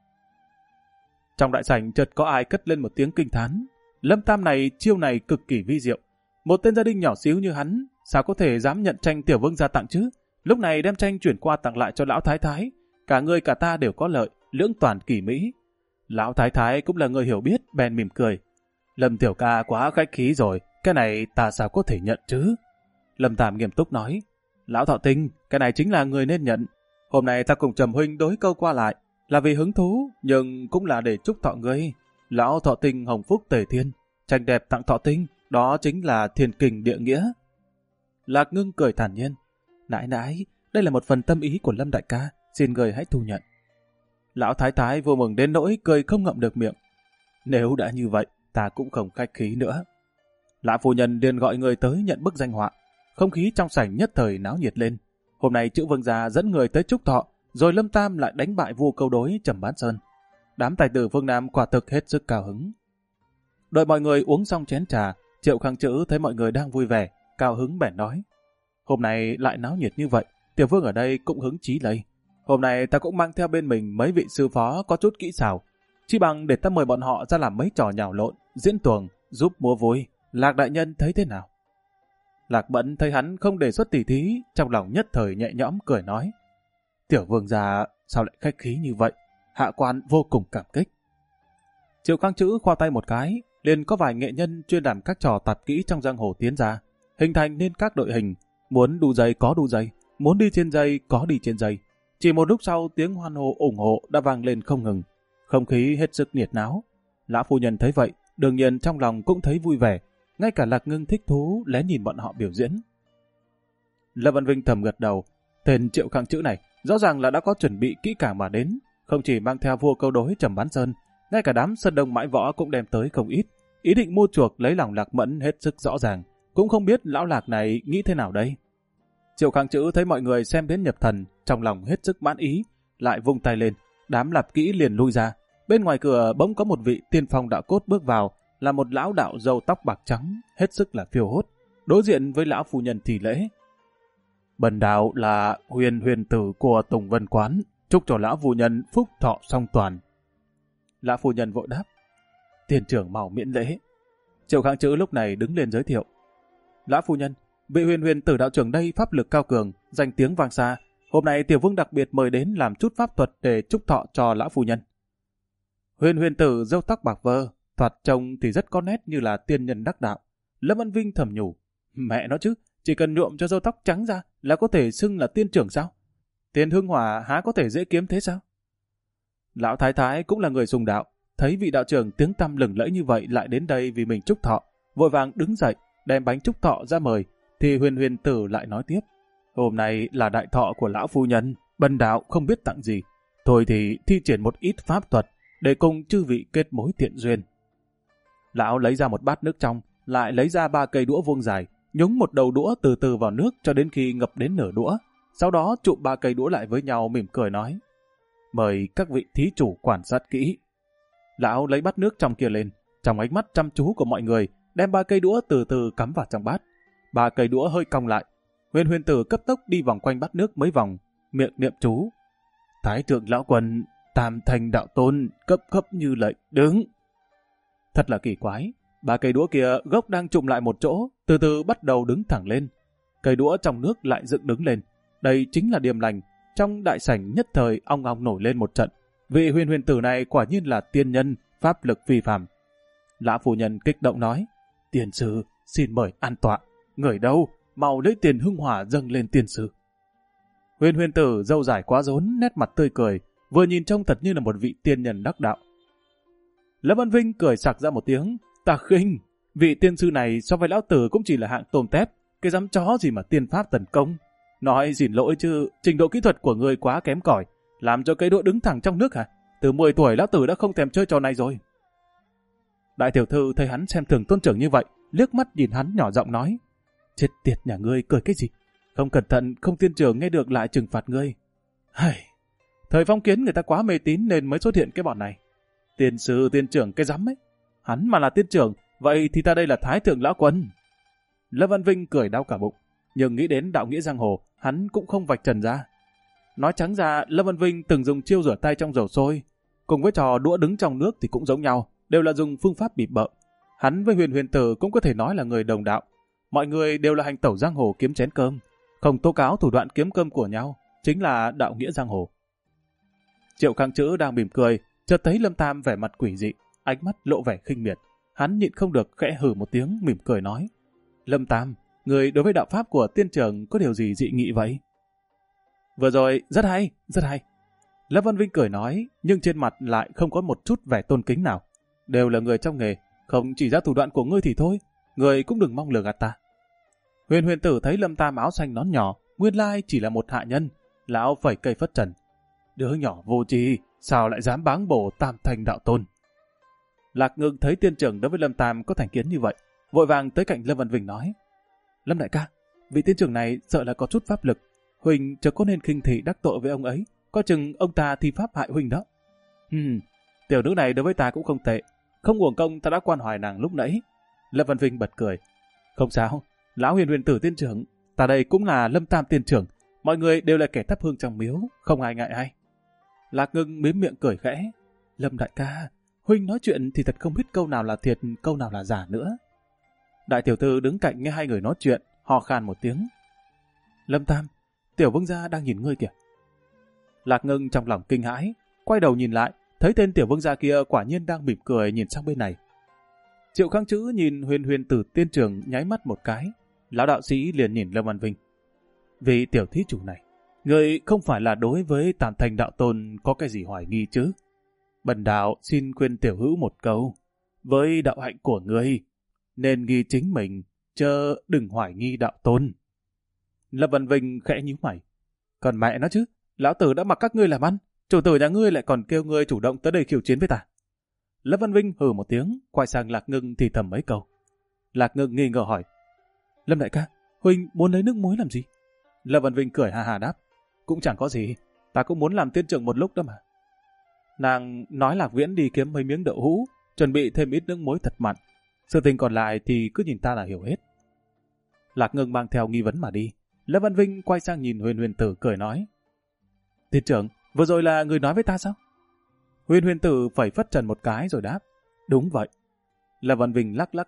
[SPEAKER 1] Trong đại sảnh chợt có ai cất lên một tiếng kinh thán. Lâm Tam này chiêu này cực kỳ vi diệu. Một tên gia đình nhỏ xíu như hắn, sao có thể dám nhận tranh tiểu vương gia tặng chứ? Lúc này đem tranh chuyển qua tặng lại cho lão thái thái, cả người cả ta đều có lợi, lưỡng toàn kỳ mỹ. Lão thái thái cũng là người hiểu biết, bèn mỉm cười. Lâm tiểu ca quá khách khí rồi, cái này ta sao có thể nhận chứ? Lâm Tam nghiêm túc nói. Lão thọ tinh, cái này chính là người nên nhận. Hôm nay ta cùng Trầm huynh đối câu qua lại, là vì hứng thú, nhưng cũng là để chúc thọ ngươi. Lão thọ tinh hồng phúc tề thiên, tranh đẹp tặng thọ tinh, đó chính là thiên kình địa nghĩa. Lạc Ngưng cười thản nhiên. Nãi nãi, đây là một phần tâm ý của Lâm đại ca, xin người hãy thu nhận. Lão thái thái vô mừng đến nỗi cười không ngậm được miệng. Nếu đã như vậy, ta cũng không khách khí nữa. Lã phu nhân liền gọi người tới nhận bức danh họa. Không khí trong sảnh nhất thời náo nhiệt lên. Hôm nay chữ vương gia dẫn người tới chúc thọ, rồi Lâm Tam lại đánh bại vua câu đối Trầm Bán Sơn. Đám tài tử phương Nam quả thực hết sức cao hứng. Đợi mọi người uống xong chén trà, Triệu Khang Chữ thấy mọi người đang vui vẻ, cao hứng bèn nói. Hôm nay lại náo nhiệt như vậy, tiểu vương ở đây cũng hứng chí lây. Hôm nay ta cũng mang theo bên mình mấy vị sư phó có chút kỹ xảo. Chỉ bằng để ta mời bọn họ ra làm mấy trò nhào lộn, diễn tuồng, giúp múa vui. Lạc đại nhân thấy thế nào? Lạc Bẫn thấy hắn không đề xuất tỉ thí, trong lòng nhất thời nhẹ nhõm cười nói. Tiểu vương gia sao lại khách khí như vậy? Hạ quan vô cùng cảm kích. Triệu Khang Chữ khoa tay một cái, liền có vài nghệ nhân chuyên làm các trò tạp kỹ trong giang hồ tiến ra, hình thành nên các đội hình, muốn đu dây có đu dây, muốn đi trên dây có đi trên dây. Chỉ một lúc sau tiếng hoan hô ủng hộ đã vang lên không ngừng, không khí hết sức nhiệt náo. Lã phu nhân thấy vậy, đương nhiên trong lòng cũng thấy vui vẻ, ngay cả Lạc Ngưng thích thú lén nhìn bọn họ biểu diễn. Lâm Văn Vinh thầm gật đầu, tên Triệu Khang Chữ này rõ ràng là đã có chuẩn bị kỹ càng mà đến, không chỉ mang theo vua câu đối Trầm Bán Sơn, ngay cả đám sơn đông mãi võ cũng đem tới không ít, ý định mua chuộc lấy lòng Lạc Mẫn hết sức rõ ràng, cũng không biết lão Lạc này nghĩ thế nào đây. Triệu Khang Chữ thấy mọi người xem đến nhập thần, trong lòng hết sức mãn ý, lại vung tay lên, đám lạp kỹ liền lui ra. Bên ngoài cửa bỗng có một vị tiên phong đạo cốt bước vào, là một lão đạo râu tóc bạc trắng, hết sức là phiêu hốt, đối diện với lão phu nhân thì lễ. Bần đạo là huyền tử của Tùng Vân Quán, chúc cho lão phu nhân phúc thọ song toàn. Lão phu nhân vội đáp, tiền trưởng mau miễn lễ. Triệu Khang Chữ lúc này đứng lên giới thiệu. Lão phu nhân, vị huyền tử đạo trưởng đây pháp lực cao cường, danh tiếng vang xa. Hôm nay tiểu vương đặc biệt mời đến làm chút pháp thuật để chúc thọ cho lão phu nhân. Huyền tử râu tóc bạc vơ, thoạt trông thì rất có nét như là tiên nhân đắc đạo. Lâm Văn Vinh thầm nhủ, mẹ nó chứ, chỉ cần nhuộm cho râu tóc trắng ra là có thể xưng là tiên trưởng sao? Tiền hương hỏa há có thể dễ kiếm thế sao? Lão thái thái cũng là người sùng đạo, thấy vị đạo trưởng tiếng tăm lừng lẫy như vậy lại đến đây vì mình chúc thọ, vội vàng đứng dậy đem bánh chúc thọ ra mời, thì huyền tử lại nói tiếp, hôm nay là đại thọ của lão phu nhân, bần đạo không biết tặng gì, thôi thì thi triển một ít pháp thuật để cùng chư vị kết mối thiện duyên. Lão lấy ra một bát nước trong, lại lấy ra 3 cây đũa vuông dài, nhúng một đầu đũa từ từ vào nước cho đến khi ngập đến nửa đũa, sau đó chụm 3 cây đũa lại với nhau mỉm cười nói, mời các vị thí chủ quan sát kỹ. Lão lấy bát nước trong kia lên, trong ánh mắt chăm chú của mọi người, đem 3 cây đũa từ từ cắm vào trong bát. 3 cây đũa hơi cong lại, huyền tử cấp tốc đi vòng quanh bát nước mấy vòng, miệng niệm chú. Thái thượng lão quân, tam thành đạo tôn, cấp như lệnh, đứng. Thật là kỳ quái, 3 cây đũa kia gốc đang chụm lại một chỗ, từ từ bắt đầu đứng thẳng lên. Cây đũa trong nước lại dựng đứng lên. Đây chính là điềm lành. Trong đại sảnh nhất thời ong ong nổi lên một trận. Vị huyền tử này quả nhiên là tiên nhân, pháp lực phi phàm. Lã phu nhân kích động nói, tiền sư xin mời an tọa. Người đâu, mau lấy tiền hương hỏa dâng lên tiền sư. Huyền tử râu dài quá rốn, nét mặt tươi cười, vừa nhìn trông thật như là một vị tiên nhân đắc đạo. Lâm Văn Vinh cười sặc ra một tiếng, ta khinh, vị tiên sư này so với lão tử cũng chỉ là hạng tôm tép, cái dám chó gì mà tiên pháp tấn công. Nói xin lỗi chứ, trình độ kỹ thuật của người quá kém cỏi, làm cho cây đũa đứng thẳng trong nước hả? Từ 10 tuổi lão tử đã không thèm chơi trò này rồi. Đại tiểu thư thấy hắn xem thường tôn trưởng như vậy, liếc mắt nhìn hắn nhỏ giọng nói, chết tiệt nhà ngươi cười cái gì? Không cẩn thận, không tiên trưởng nghe được lại trừng phạt ngươi. Hây, thời phong kiến người ta quá mê tín nên mới xuất hiện cái bọn này. Tiên sư tiên trưởng cái rắm ấy. Hắn mà là tiên trưởng, vậy thì ta đây là thái thượng lão quân. Lâm Văn Vinh cười đau cả bụng, nhưng nghĩ đến đạo nghĩa giang hồ, hắn cũng không vạch trần ra. Nói trắng ra, Lâm Văn Vinh từng dùng chiêu rửa tay trong dầu sôi, cùng với trò đũa đứng trong nước thì cũng giống nhau, đều là dùng phương pháp bịp bợ. Hắn với Huyền Huyền Tử cũng có thể nói là người đồng đạo. Mọi người đều là hành tẩu giang hồ kiếm chén cơm, không tố cáo thủ đoạn kiếm cơm của nhau, chính là đạo nghĩa giang hồ. Triệu Khang Chữ đang mỉm cười, chợt thấy Lâm Tam vẻ mặt quỷ dị, ánh mắt lộ vẻ khinh miệt. Hắn nhịn không được khẽ hừ một tiếng, mỉm cười nói, Lâm Tam, người đối với đạo pháp của tiên trưởng có điều gì dị nghị vậy? Vừa rồi, rất hay, rất hay. Lâm Văn Vinh cười nói, nhưng trên mặt lại không có một chút vẻ tôn kính nào. Đều là người trong nghề, không chỉ ra thủ đoạn của ngươi thì thôi, người cũng đừng mong lừa gạt ta. Huyền Huyền Tử thấy Lâm Tam áo xanh nón nhỏ, nguyên lai chỉ là một hạ nhân, lão phẩy cây phất trần. Đứa nhỏ vô tri, sao lại dám báng bổ Tam Thành đạo tôn? Lạc Ngưng thấy tiên trưởng đối với Lâm Tam có thành kiến như vậy, vội vàng tới cạnh Lâm Văn Vinh nói, Lâm đại ca, vị tiên trưởng này sợ là có chút pháp lực, Huỳnh chớ có nên khinh thị đắc tội với ông ấy, có chừng ông ta thi pháp hại Huỳnh đó. Tiểu nữ này đối với ta cũng không tệ, không uổng công ta đã quan hoài nàng lúc nãy. Lâm Văn Vinh bật cười, không sao, lão Huyền Huyền Tử tiên trưởng, ta đây cũng là Lâm Tam tiên trưởng, mọi người đều là kẻ thắp hương trong miếu, không ai ngại ai. Lạc Ngưng mím miệng cười khẽ, Lâm đại ca, Huynh nói chuyện thì thật không biết câu nào là thiệt, câu nào là giả nữa. Đại tiểu thư đứng cạnh nghe hai người nói chuyện, hò khan một tiếng. Lâm Tam, tiểu vương gia đang nhìn ngươi kìa. Lạc Ngưng trong lòng kinh hãi, quay đầu nhìn lại, thấy tên tiểu vương gia kia quả nhiên đang mỉm cười nhìn sang bên này. Triệu Khang Chữ nhìn Huyền Huyền Tử tiên trưởng nháy mắt một cái, lão đạo sĩ liền nhìn Lâm Văn Vinh. Vì tiểu thí chủ này, người không phải là đối với Tam Thành đạo tôn có cái gì hoài nghi chứ? Bần đạo xin khuyên tiểu hữu một câu, với đạo hạnh của ngươi, nên nghi chính mình, chớ đừng hoài nghi đạo tôn. Lâm Văn Vinh khẽ nhíu mày. Còn mẹ nó chứ, lão tử đã mặc các ngươi làm ăn, chủ tử nhà ngươi lại còn kêu ngươi chủ động tới đây khiêu chiến với ta. Lâm Văn Vinh hừ một tiếng, quay sang Lạc Ngưng thì thầm mấy câu. Lạc Ngưng nghi ngờ hỏi, Lâm đại ca, Huynh muốn lấy nước muối làm gì? Lâm Văn Vinh cười ha ha đáp, cũng chẳng có gì, ta cũng muốn làm tiên trưởng một lúc đó mà. Nàng nói Lạc Viễn đi kiếm mấy miếng đậu hũ, chuẩn bị thêm ít nước muối thật mặn. Sự tình còn lại thì cứ nhìn ta là hiểu hết. Lạc Ngưng mang theo nghi vấn mà đi. Lâm Văn Vinh quay sang nhìn Huyền Huyền Tử cười nói, tiên trưởng, vừa rồi là người nói với ta sao? Huyền Huyền Tử phẩy phất trần một cái rồi đáp, đúng vậy. Lâm Văn Vinh lắc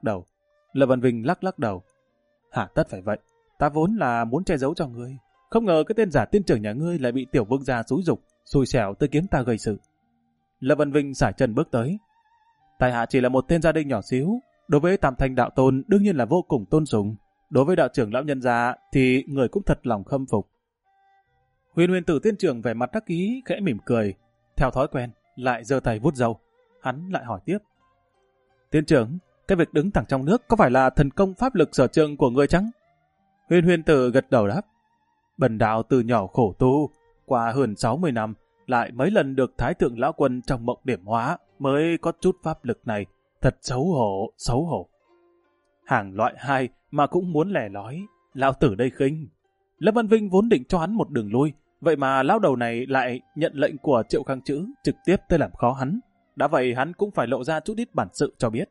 [SPEAKER 1] lắc đầu. Hả tất phải vậy, ta vốn là muốn che giấu cho ngươi, không ngờ cái tên giả tiên trưởng nhà ngươi lại bị tiểu vương gia xúi giục, xui xẻo tới kiếm ta gây sự. Lâm Văn Vinh sải chân bước tới. Tại hạ chỉ là một tên gia đình nhỏ xíu, đối với Tam Thanh đạo tôn đương nhiên là vô cùng tôn sùng, đối với đạo trưởng lão nhân gia thì người cũng thật lòng khâm phục. Huyền Huyền Tử tiên trưởng vẻ mặt đắc ý khẽ mỉm cười, theo thói quen lại giơ tay vuốt râu. Hắn lại hỏi tiếp, tiên trưởng, cái việc đứng thẳng trong nước có phải là thần công pháp lực sở trường của người chăng? Huyền Huyền Tử gật đầu đáp, bần đạo từ nhỏ khổ tu, qua hơn 60 năm, lại mấy lần được Thái Thượng Lão Quân trong mộng điểm hóa mới có chút pháp lực này, thật xấu hổ. Hàng loại 2 mà cũng muốn lẻ lói, lão tử đây khinh. Lâm Văn Vinh vốn định cho hắn một đường lui, vậy mà lão đầu này lại nhận lệnh của Triệu Khang Chữ trực tiếp tới làm khó hắn. Đã vậy hắn cũng phải lộ ra chút ít bản sự cho biết.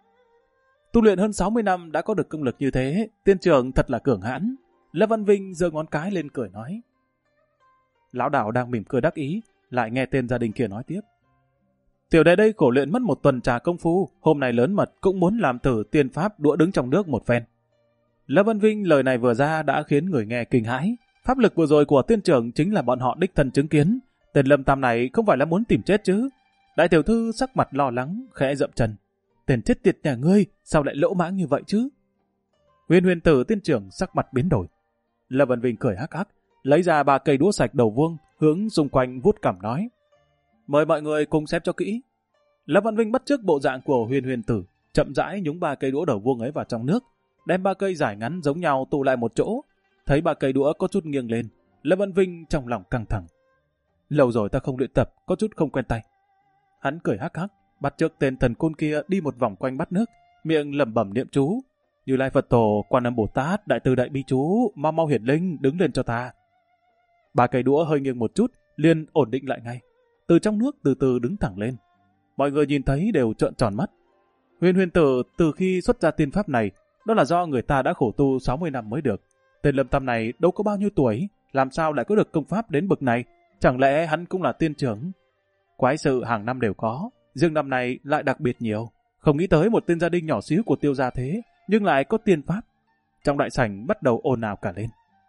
[SPEAKER 1] Tu luyện hơn 60 năm đã có được công lực như thế, tiên trưởng thật là cường hãn. Lâm Văn Vinh giơ ngón cái lên cười nói. Lão đạo đang mỉm cười đắc ý, lại nghe tên gia đình kia nói tiếp. Tiểu đệ đây khổ luyện mất một tuần trà công phu, hôm nay lớn mật cũng muốn làm thử tiên pháp đũa đứng trong nước một phen. Lâm Văn Vinh lời này vừa ra đã khiến người nghe kinh hãi. Pháp lực vừa rồi của tiên trưởng chính là bọn họ đích thân chứng kiến. Tên Lâm Tam này không phải là muốn tìm chết chứ. Đại tiểu thư sắc mặt lo lắng, khẽ dậm chân. Tên chết tiệt nhà ngươi, sao lại lỗ mãng như vậy chứ? Huyền Huyền Tử tiên trưởng sắc mặt biến đổi. Lâm Văn Vinh cười hắc hắc, lấy ra 3 cây đũa sạch đầu vuông, hướng xung quanh vuốt cằm nói. Mời mọi người cùng xem cho kỹ. Lâm Văn Vinh bắt chước bộ dạng của Huyền Huyền Tử, chậm rãi nhúng 3 cây đũa đầu vuông ấy vào trong nước, đem 3 cây dài ngắn giống nhau tụ lại một chỗ. Thấy bà cây đũa có chút nghiêng lên, Lâm Văn Vinh trong lòng căng thẳng. Lâu rồi ta không luyện tập, có chút không quen tay. Hắn cười hắc hắc, bắt chước tên thần côn kia đi một vòng quanh bát nước, miệng lẩm bẩm niệm chú. Như Lai Phật Tổ, Quan Âm Bồ Tát, Đại Từ Đại Bi chú, mau mau hiển linh, đứng lên cho ta. Bà cây đũa hơi nghiêng một chút, liền ổn định lại ngay. Từ trong nước từ từ đứng thẳng lên. Mọi người nhìn thấy đều trợn tròn mắt. Huyền Huyền Tử từ khi xuất ra tiên pháp này, đó là do người ta đã khổ tu 60 năm mới được. Tên Lâm Tam này đâu có bao nhiêu tuổi, làm sao lại có được công pháp đến bậc này? Chẳng lẽ hắn cũng là tiên trưởng? Quái sự hàng năm đều có, riêng năm này lại đặc biệt nhiều. Không nghĩ tới một tên gia đình nhỏ xíu của Tiêu gia thế, nhưng lại có tiên pháp. Trong đại sảnh bắt đầu ồn ào cả lên.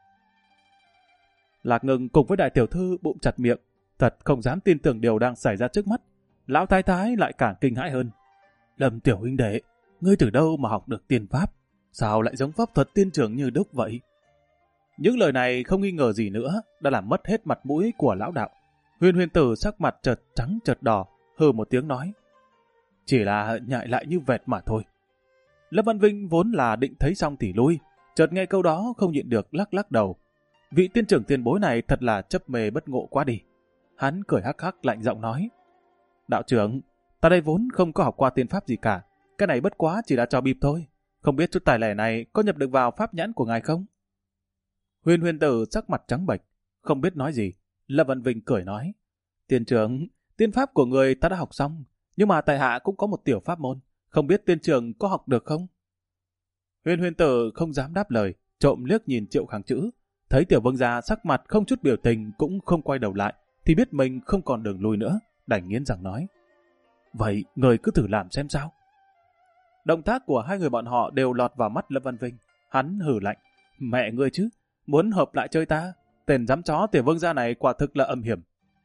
[SPEAKER 1] Lạc Ngưng cùng với đại tiểu thư bụng chặt miệng, thật không dám tin tưởng điều đang xảy ra trước mắt. Lão Thái Thái lại càng kinh hãi hơn. Lâm tiểu huynh đệ, ngươi từ đâu mà học được tiên pháp? Sao lại giống pháp thuật tiên trưởng như đúc vậy? Những lời này không nghi ngờ gì nữa, đã làm mất hết mặt mũi của lão đạo. Huyền Huyền Tử sắc mặt chợt trắng chợt đỏ, hừ một tiếng nói. Chỉ là nhại lại như vẹt mà thôi. Lâm Văn Vinh vốn là định thấy xong thì lui, chợt nghe câu đó không nhịn được lắc lắc đầu. Vị tiên trưởng tiền bối này thật là chấp mê bất ngộ quá đi. Hắn cười hắc hắc lạnh giọng nói. Đạo trưởng, ta đây vốn không có học qua tiên pháp gì cả. Cái này bất quá chỉ là trò bịp thôi. Không biết chút tài lẻ này có nhập được vào pháp nhãn của ngài không? Huyền Huyền Tử sắc mặt trắng bệch, không biết nói gì. Lâm Văn Vinh cười nói. Tiên trưởng, tiên pháp của người ta đã học xong, nhưng mà tại hạ cũng có một tiểu pháp môn. Không biết tiên trưởng có học được không? Huyền Huyền Tử không dám đáp lời, trộm liếc nhìn Triệu Khang Chữ. Thấy tiểu vương gia sắc mặt không chút biểu tình cũng không quay đầu lại, thì biết mình không còn đường lui nữa, đành nghiến răng nói. Vậy người cứ thử làm xem sao. Động tác của hai người bọn họ đều lọt vào mắt Lâm Văn Vinh. Hắn hử lạnh. Mẹ ngươi chứ, muốn hợp lại chơi ta? Tên dám chó tiểu vương gia này quả thực là âm hiểm.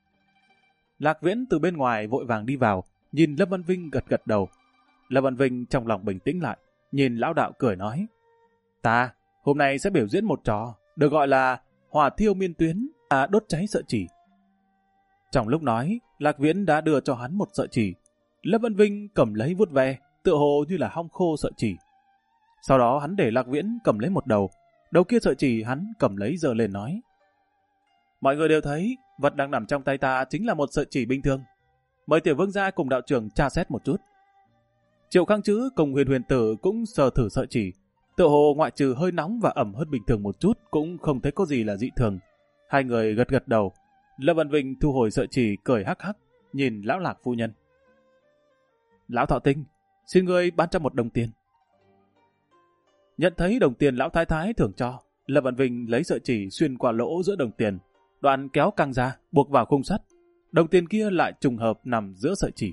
[SPEAKER 1] Lạc Viễn từ bên ngoài vội vàng đi vào, nhìn Lâm Văn Vinh gật gật đầu. Lâm Văn Vinh trong lòng bình tĩnh lại, nhìn lão đạo cười nói. Ta hôm nay sẽ biểu diễn một trò, được gọi là hỏa thiêu miên tuyến, đốt cháy sợi chỉ. Trong lúc nói, Lạc Viễn đã đưa cho hắn một sợi chỉ. Lâm Văn Vinh cầm lấy vuốt ve, tựa hồ như là hong khô sợi chỉ. Sau đó hắn để Lạc Viễn cầm lấy một đầu, đầu kia sợi chỉ hắn cầm lấy giơ lên nói. Mọi người đều thấy, vật đang nằm trong tay ta chính là một sợi chỉ bình thường. Mời tiểu vương gia cùng đạo trưởng tra xét một chút. Triệu Khang Chữ cùng Huyền Huyền Tử cũng sờ thử sợi chỉ. Tựa hồ ngoại trừ hơi nóng và ẩm hơn bình thường một chút cũng không thấy có gì là dị thường. Hai người gật gật đầu. Lâm Văn Vinh thu hồi sợi chỉ cười hắc hắc, nhìn lão Lạc phu nhân. Lão Thọ Tinh, xin ngươi bán cho một đồng tiền. Nhận thấy đồng tiền lão thái thái thưởng cho, Lâm Văn Vinh lấy sợi chỉ xuyên qua lỗ giữa đồng tiền, đoạn kéo căng ra, buộc vào khung sắt. Đồng tiền kia lại trùng hợp nằm giữa sợi chỉ.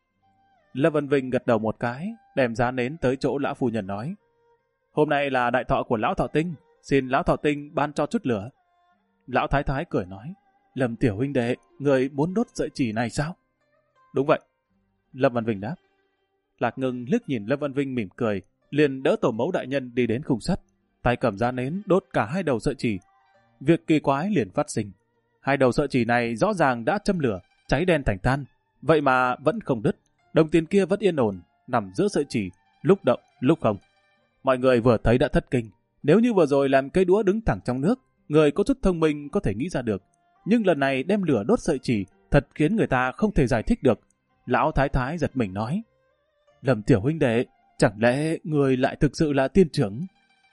[SPEAKER 1] Lâm Văn Vinh gật đầu một cái, đem giá nến tới chỗ lão phu nhân nói. Hôm nay là đại thọ của lão Thọ Tinh, xin lão Thọ Tinh ban cho chút lửa. Lão thái thái cười nói. Lâm tiểu huynh đệ, người muốn đốt sợi chỉ này sao? Đúng vậy. Lâm Văn Vinh đáp. Lạc Ngưng liếc nhìn Lâm Văn Vinh mỉm cười, liền đỡ tổ mẫu đại nhân đi đến khung sắt, tay cầm giá nến đốt cả hai đầu sợi chỉ. Việc kỳ quái liền phát sinh. Hai đầu sợi chỉ này rõ ràng đã châm lửa, cháy đen thành than, vậy mà vẫn không đứt. Đồng tiền kia vẫn yên ổn, nằm giữa sợi chỉ, lúc động, lúc không. Mọi người vừa thấy đã thất kinh. Nếu như vừa rồi làm cây đũa đứng thẳng trong nước, người có chút thông minh có thể nghĩ ra được. Nhưng lần này đem lửa đốt sợi chỉ, thật khiến người ta không thể giải thích được. Lão thái thái giật mình nói. Lâm tiểu huynh đệ, chẳng lẽ người lại thực sự là tiên trưởng?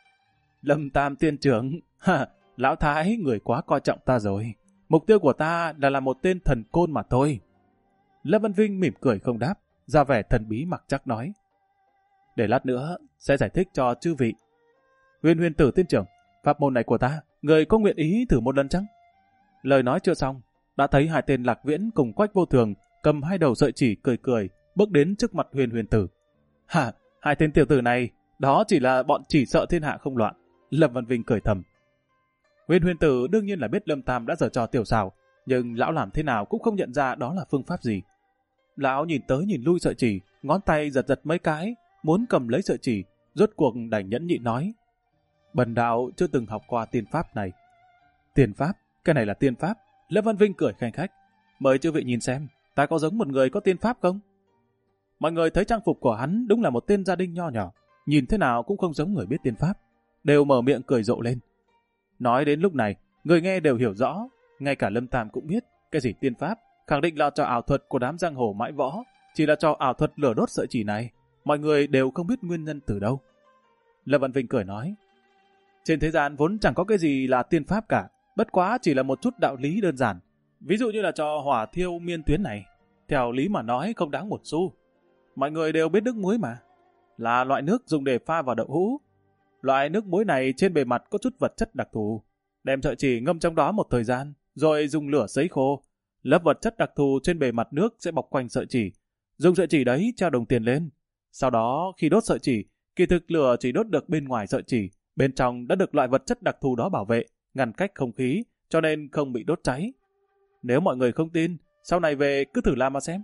[SPEAKER 1] Lâm Tam tiên trưởng, lão thái, người quá coi trọng ta rồi. Mục tiêu của ta là làm một tên thần côn mà thôi. Lâm Văn Vinh mỉm cười không đáp, ra vẻ thần bí mặc chắc nói. Để lát nữa, sẽ giải thích cho chư vị. Huyền Huyền Tử tiên trưởng, pháp môn này của ta, người có nguyện ý thử một lần chăng? Lời nói chưa xong, đã thấy hai tên Lạc Viễn cùng Quách Vô Thường cầm hai đầu sợi chỉ cười cười, bước đến trước mặt Huyền Huyền Tử. Hai tên tiểu tử này, đó chỉ là bọn chỉ sợ thiên hạ không loạn. Lâm Văn Vinh cười thầm. Huyền Huyền Tử đương nhiên là biết Lâm Tam đã giở trò tiểu xảo, nhưng lão làm thế nào cũng không nhận ra đó là phương pháp gì. Lão nhìn tới nhìn lui sợi chỉ, ngón tay giật giật mấy cái, muốn cầm lấy sợi chỉ, rốt cuộc đành nhẫn nhịn nói. Bần đạo chưa từng học qua tiên pháp này. Tiên pháp? Cái này là tiên pháp? Lâm Văn Vinh cười khanh khách. Mời chư vị nhìn xem, ta có giống một người có tiên pháp không? Mọi người thấy trang phục của hắn đúng là một tên gia đình nho nhỏ, nhìn thế nào cũng không giống người biết tiên pháp, đều mở miệng cười rộ lên. Nói đến lúc này, người nghe đều hiểu rõ, ngay cả Lâm Tam cũng biết cái gì tiên pháp, khẳng định là trò ảo thuật của đám giang hồ mãi võ, chỉ là trò ảo thuật lửa đốt sợi chỉ này, mọi người đều không biết nguyên nhân từ đâu. Lâm Văn Vinh cười nói, trên thế gian vốn chẳng có cái gì là tiên pháp cả, bất quá chỉ là một chút đạo lý đơn giản. Ví dụ như là trò hỏa thiêu miên tuyến này, theo lý mà nói không đáng một xu. Mọi người đều biết nước muối mà, là loại nước dùng để pha vào đậu hũ. Loại nước muối này trên bề mặt có chút vật chất đặc thù, đem sợi chỉ ngâm trong đó một thời gian, rồi dùng lửa sấy khô. Lớp vật chất đặc thù trên bề mặt nước sẽ bọc quanh sợi chỉ, dùng sợi chỉ đấy treo đồng tiền lên. Sau đó khi đốt sợi chỉ, kỳ thực lửa chỉ đốt được bên ngoài sợi chỉ, bên trong đã được loại vật chất đặc thù đó bảo vệ, ngăn cách không khí, cho nên không bị đốt cháy. Nếu mọi người không tin, sau này về cứ thử làm mà xem.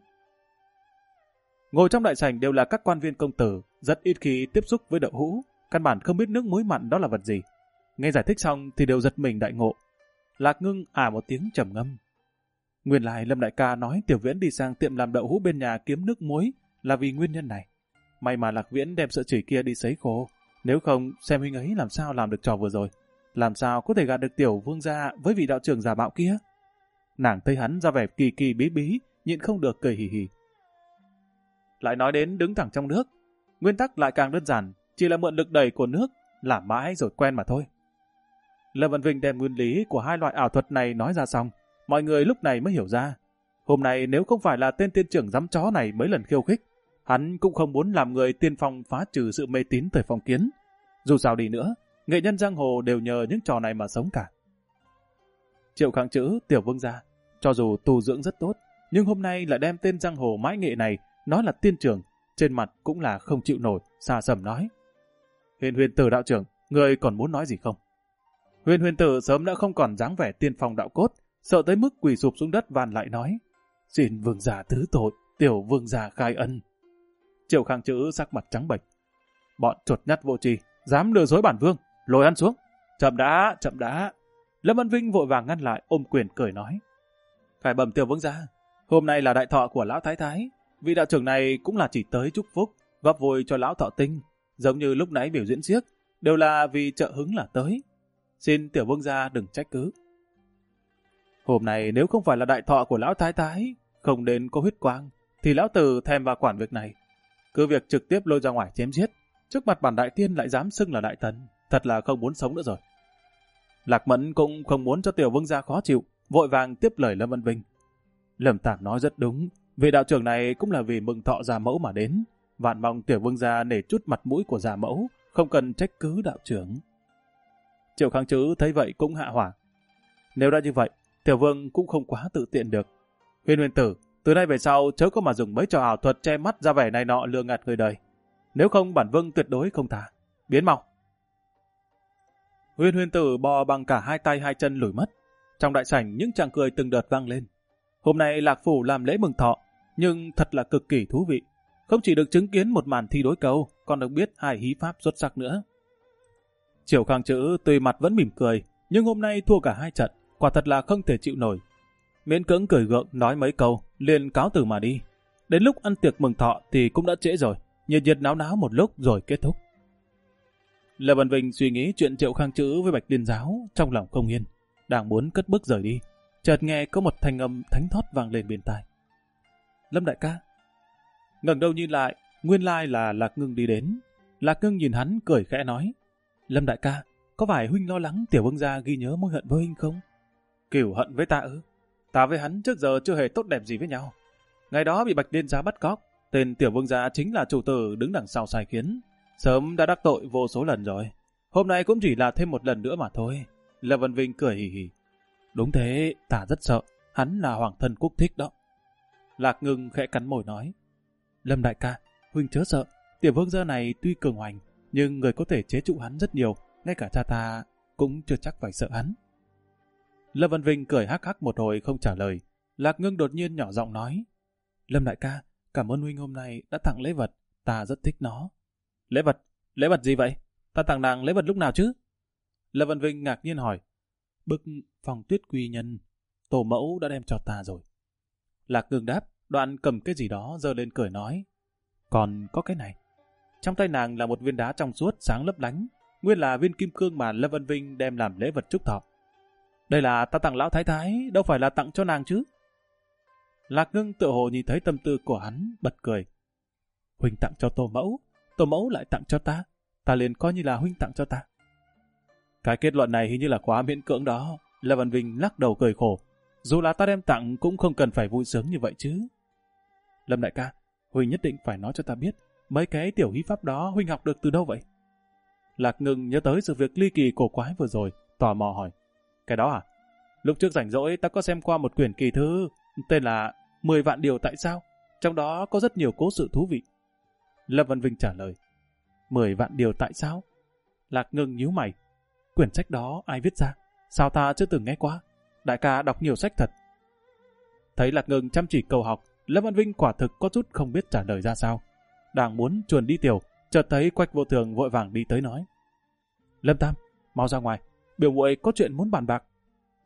[SPEAKER 1] Ngồi trong đại sảnh đều là các quan viên công tử, rất ít khi tiếp xúc với đậu hũ, căn bản không biết nước muối mặn đó là vật gì. Nghe giải thích xong thì đều giật mình đại ngộ. Lạc Ngưng một tiếng trầm ngâm. Nguyên lai Lâm đại ca nói Tiểu Viễn đi sang tiệm làm đậu hũ bên nhà kiếm nước muối là vì nguyên nhân này. May mà Lạc Viễn đem sợi chỉ kia đi sấy khô, nếu không xem huynh ấy làm sao làm được trò vừa rồi, làm sao có thể gạt được Tiểu Vương gia với vị đạo trưởng giả bạo kia. Nàng thấy hắn ra vẻ kỳ kỳ bí bí, nhịn không được cười hì hì. Lại nói đến đứng thẳng trong nước, nguyên tắc lại càng đơn giản, chỉ là mượn lực đẩy của nước, làm mãi rồi quen mà thôi. Lâm Văn Vinh đem nguyên lý của hai loại ảo thuật này nói ra xong, mọi người lúc này mới hiểu ra. Hôm nay nếu không phải là tên tiên trưởng giám chó này mấy lần khiêu khích, hắn cũng không muốn làm người tiên phong phá trừ sự mê tín thời phong kiến. Dù sao đi nữa, nghệ nhân giang hồ đều nhờ những trò này mà sống cả. Triệu Khang Chữ, Tiểu Vương gia, cho dù tu dưỡng rất tốt, nhưng hôm nay lại đem tên giang hồ mãi nghệ này nói là tiên trưởng, trên mặt cũng là không chịu nổi, xa sầm nói. Huyền Tử đạo trưởng, người còn muốn nói gì không? Huyền Tử sớm đã không còn dáng vẻ tiên phong đạo cốt, sợ tới mức quỳ sụp xuống đất van lại nói, xin vương gia thứ tội, Tiểu Vương gia khai ân. Triệu Khang Chữ sắc mặt trắng bệch. Bọn chuột nhắt vô tri, dám lừa dối bản vương, lôi ăn xuống. Chậm đã. Lâm Văn Vinh vội vàng ngăn lại, ôm quyền cười nói. Phải bẩm Tiểu Vương gia, hôm nay là đại thọ của lão thái thái, vị đạo trưởng này cũng là chỉ tới chúc phúc, góp vui cho lão thọ tinh, giống như lúc nãy biểu diễn xiếc, đều là vì trợ hứng là tới. Xin Tiểu Vương gia đừng trách cứ. Hôm nay nếu không phải là đại thọ của lão thái thái, không đến có huyết quang, thì lão tử thèm vào quản việc này. Cứ việc trực tiếp lôi ra ngoài chém giết, trước mặt bản đại tiên lại dám xưng là đại thần, thật là không muốn sống nữa rồi. Lạc Mẫn cũng không muốn cho Tiểu Vương gia khó chịu, vội vàng tiếp lời Lâm Văn Vinh. Lâm Tạp nói rất đúng, vị đạo trưởng này cũng là vì mừng thọ gia mẫu mà đến, vạn mong Tiểu Vương gia nể chút mặt mũi của gia mẫu, không cần trách cứ đạo trưởng. Triệu Khang Chữ thấy vậy cũng hạ hỏa. Nếu đã như vậy, Tiểu Vương cũng không quá tự tiện được. Huyền Tử, từ nay về sau chớ có mà dùng mấy trò ảo thuật che mắt ra vẻ này nọ lừa gạt người đời. Nếu không bản vương tuyệt đối không tha. Biến mau. Huyền Tử bò bằng cả hai tay hai chân lùi mất. Trong đại sảnh những tràng cười từng đợt vang lên. Hôm nay Lạc Phủ làm lễ mừng thọ, nhưng thật là cực kỳ thú vị. Không chỉ được chứng kiến một màn thi đối câu, còn được biết hai hí pháp xuất sắc nữa. Triệu Khang Chữ tuy mặt vẫn mỉm cười, nhưng hôm nay thua cả hai trận, quả thật là không thể chịu nổi. Miễn cưỡng cười gượng nói mấy câu, liền cáo từ mà đi. Đến lúc ăn tiệc mừng thọ thì cũng đã trễ rồi, nhiệt náo náo một lúc rồi kết thúc. Lâm Văn Vinh suy nghĩ chuyện Triệu Khang Chữ với Bạch Liên Giáo, trong lòng không yên, đang muốn cất bước rời đi, chợt nghe có một thanh âm thánh thót vang lên bên tai. Lâm đại ca. Ngẩng đầu nhìn lại, nguyên lai là Lạc Ngưng đi đến. Lạc Ngưng nhìn hắn cười khẽ nói, Lâm đại ca, có phải huynh lo lắng Tiểu Vương gia ghi nhớ mối hận với huynh không? Cửu hận với ta ư? Ta với hắn trước giờ chưa hề tốt đẹp gì với nhau. Ngày đó bị Bạch Liên Giáo bắt cóc, tên Tiểu Vương gia chính là chủ tử đứng đằng sau sai khiến, sớm đã đắc tội vô số lần rồi. Hôm nay cũng chỉ là thêm một lần nữa mà thôi. Lâm Văn Vinh cười hì hì. Đúng thế, ta rất sợ, hắn là hoàng thân quốc thích đó. Lạc Ngưng khẽ cắn môi nói, Lâm đại ca, huynh chớ sợ, Tiểu Vương gia này tuy cường hoành, nhưng người có thể chế trụ hắn rất nhiều, ngay cả cha ta cũng chưa chắc phải sợ hắn. Lâm Văn Vinh cười hắc hắc một hồi không trả lời. Lạc Ngưng đột nhiên nhỏ giọng nói, Lâm đại ca, cảm ơn huynh hôm nay đã tặng lễ vật, ta rất thích nó. Lễ vật gì vậy? Ta tặng nàng lễ vật lúc nào chứ? Lâm Văn Vinh ngạc nhiên hỏi, bức Phong Tuyết Quy Nhân, tổ mẫu đã đem cho ta rồi. Lạc Ngưng đáp, đoạn cầm cái gì đó giơ lên cười nói, còn có cái này. Trong tay nàng là một viên đá trong suốt sáng lấp lánh, nguyên là viên kim cương mà Lâm Vân Vinh đem làm lễ vật chúc thọ. Đây là ta tặng lão thái thái, đâu phải là tặng cho nàng chứ. Lạc Ngưng tựa hồ nhìn thấy tâm tư của hắn, bật cười. Huynh tặng cho Tô mẫu lại tặng cho ta liền coi như là huynh tặng cho ta. Cái kết luận này hình như là quá miễn cưỡng đó. Lâm Vân Vinh lắc đầu cười khổ. Dù là ta đem tặng cũng không cần phải vui sướng như vậy chứ. Lâm đại ca, huynh nhất định phải nói cho ta biết, mấy cái tiểu hí pháp đó huynh học được từ đâu vậy? Lạc Ngưng nhớ tới sự việc ly kỳ cổ quái vừa rồi, tò mò hỏi. Cái đó à? Lúc trước rảnh rỗi ta có xem qua một quyển kỳ thư, tên là 10 vạn điều tại sao, trong đó có rất nhiều cố sự thú vị. Lâm Vân Vinh trả lời. 10 vạn điều tại sao? Lạc Ngưng nhíu mày. Quyển sách đó ai viết ra? Sao ta chưa từng nghe qua? Đại ca đọc nhiều sách thật. Thấy Lạc Ngưng chăm chỉ cầu học, Lâm Vân Vinh quả thực có chút không biết trả lời ra sao. Đang muốn chuồn đi tiểu, chợt thấy Quách Vô Thường vội vàng đi tới nói. Lâm Tam, mau ra ngoài, biểu muội có chuyện muốn bàn bạc.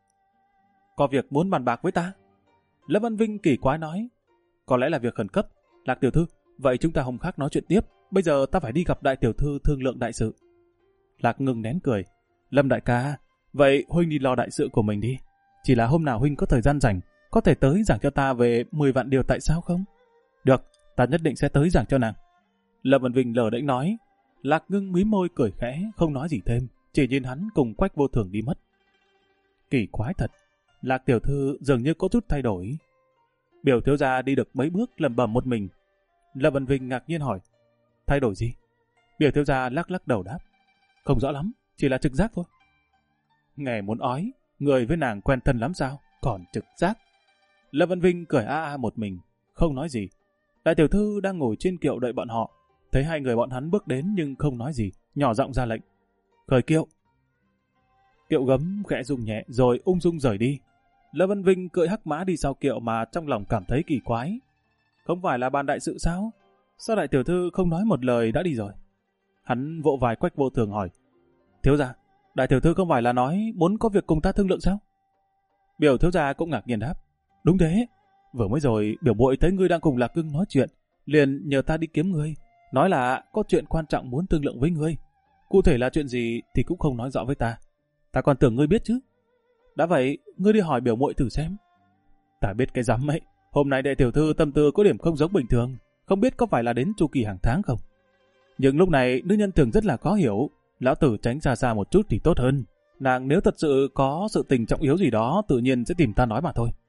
[SPEAKER 1] Có việc muốn bàn bạc với ta? Lâm Vân Vinh kỳ quái nói. Có lẽ là việc khẩn cấp. Lạc tiểu thư, vậy chúng ta hôm khác nói chuyện tiếp. Bây giờ ta phải đi gặp đại tiểu thư thương lượng đại sự. Lạc Ngưng nén cười. Lâm đại ca, vậy huynh đi lo đại sự của mình đi. Chỉ là hôm nào huynh có thời gian rảnh, có thể tới giảng cho ta về 10 vạn điều tại sao không? Được, ta nhất định sẽ tới giảng cho nàng. Lâm Vân Vinh lờ đễnh nói. Lạc Ngưng mím môi cười khẽ, không nói gì thêm, chỉ nhìn hắn cùng Quách Vô Thường đi mất. Kỳ quái thật, Lạc tiểu thư dường như có chút thay đổi. Biểu thiếu gia đi được mấy bước lẩm bẩm một mình. Lâm Vân Vinh ngạc nhiên hỏi. Thay đổi gì? Biểu thiếu gia lắc lắc đầu đáp. Không rõ lắm, chỉ là trực giác thôi. Nghe muốn ói, người với nàng quen thân lắm sao? Còn trực giác. Lâm Vân Vinh cười a a một mình, không nói gì. Đại tiểu thư đang ngồi trên kiệu đợi bọn họ. Thấy hai người bọn hắn bước đến nhưng không nói gì, nhỏ giọng ra lệnh. Khởi kiệu. Kiệu gấm khẽ rung nhẹ rồi ung dung rời đi. Lâm Vân Vinh cưỡi hắc mã đi sau kiệu mà trong lòng cảm thấy kỳ quái. Không phải là bàn đại sự sao? Sao đại tiểu thư không nói một lời đã đi rồi? Hắn vỗ vai Quách Vô Thường hỏi. Thiếu gia, đại tiểu thư không phải là nói muốn có việc cùng ta thương lượng sao? Biểu thiếu gia cũng ngạc nhiên đáp. Đúng thế, vừa mới rồi biểu muội thấy ngươi đang cùng Lạc Ngưng nói chuyện, liền nhờ ta đi kiếm ngươi, nói là có chuyện quan trọng muốn thương lượng với ngươi. Cụ thể là chuyện gì thì cũng không nói rõ với ta. Ta còn tưởng ngươi biết chứ. Đã vậy, ngươi đi hỏi biểu muội thử xem. Ta biết cái rắm ấy, hôm nay đại tiểu thư tâm tư có điểm không giống bình thường, không biết có phải là đến chu kỳ hàng tháng không. Nhưng lúc này nữ nhân thường rất là khó hiểu, lão tử tránh xa xa một chút thì tốt hơn. Nàng nếu thật sự có sự tình trọng yếu gì đó tự nhiên sẽ tìm ta nói mà thôi.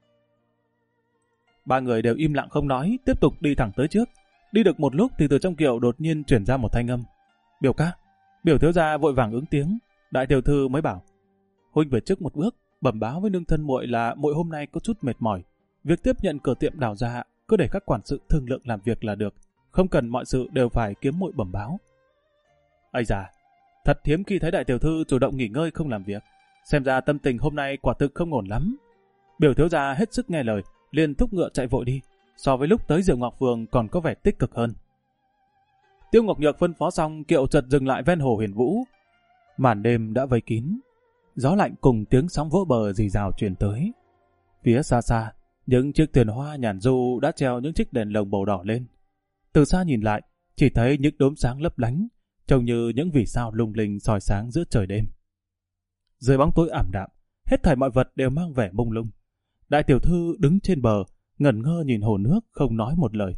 [SPEAKER 1] Ba người đều im lặng không nói, tiếp tục đi thẳng tới trước. Đi được một lúc thì từ trong kiệu đột nhiên chuyển ra một thanh âm. Biểu ca. Biểu thiếu gia vội vàng ứng tiếng. Đại tiểu thư mới bảo. Huynh về trước một bước, bẩm báo với nương thân muội là muội hôm nay có chút mệt mỏi. Việc tiếp nhận cửa tiệm đào gia cứ để các quản sự thương lượng làm việc là được, không cần mọi sự đều phải kiếm muội bẩm báo. Ây da, thật hiếm khi thấy đại tiểu thư chủ động nghỉ ngơi không làm việc. Xem ra tâm tình hôm nay quả thực không ổn lắm. Biểu thiếu gia hết sức nghe lời, liền thúc ngựa chạy vội đi. So với lúc tới Diệu Ngọc Phường còn có vẻ tích cực hơn. Tiêu Ngọc Nhược phân phó xong, kiệu chợt dừng lại ven hồ Huyền Vũ. Màn đêm đã vây kín, gió lạnh cùng tiếng sóng vỗ bờ rì rào truyền tới. Phía xa xa, những chiếc thuyền hoa nhàn du đã treo những chiếc đèn lồng màu đỏ lên. Từ xa nhìn lại, chỉ thấy những đốm sáng lấp lánh, trông như những vì sao lung linh soi sáng giữa trời đêm. Dưới bóng tối ảm đạm, hết thảy mọi vật đều mang vẻ mông lung. Đại tiểu thư đứng trên bờ, ngẩn ngơ nhìn hồ nước không nói một lời.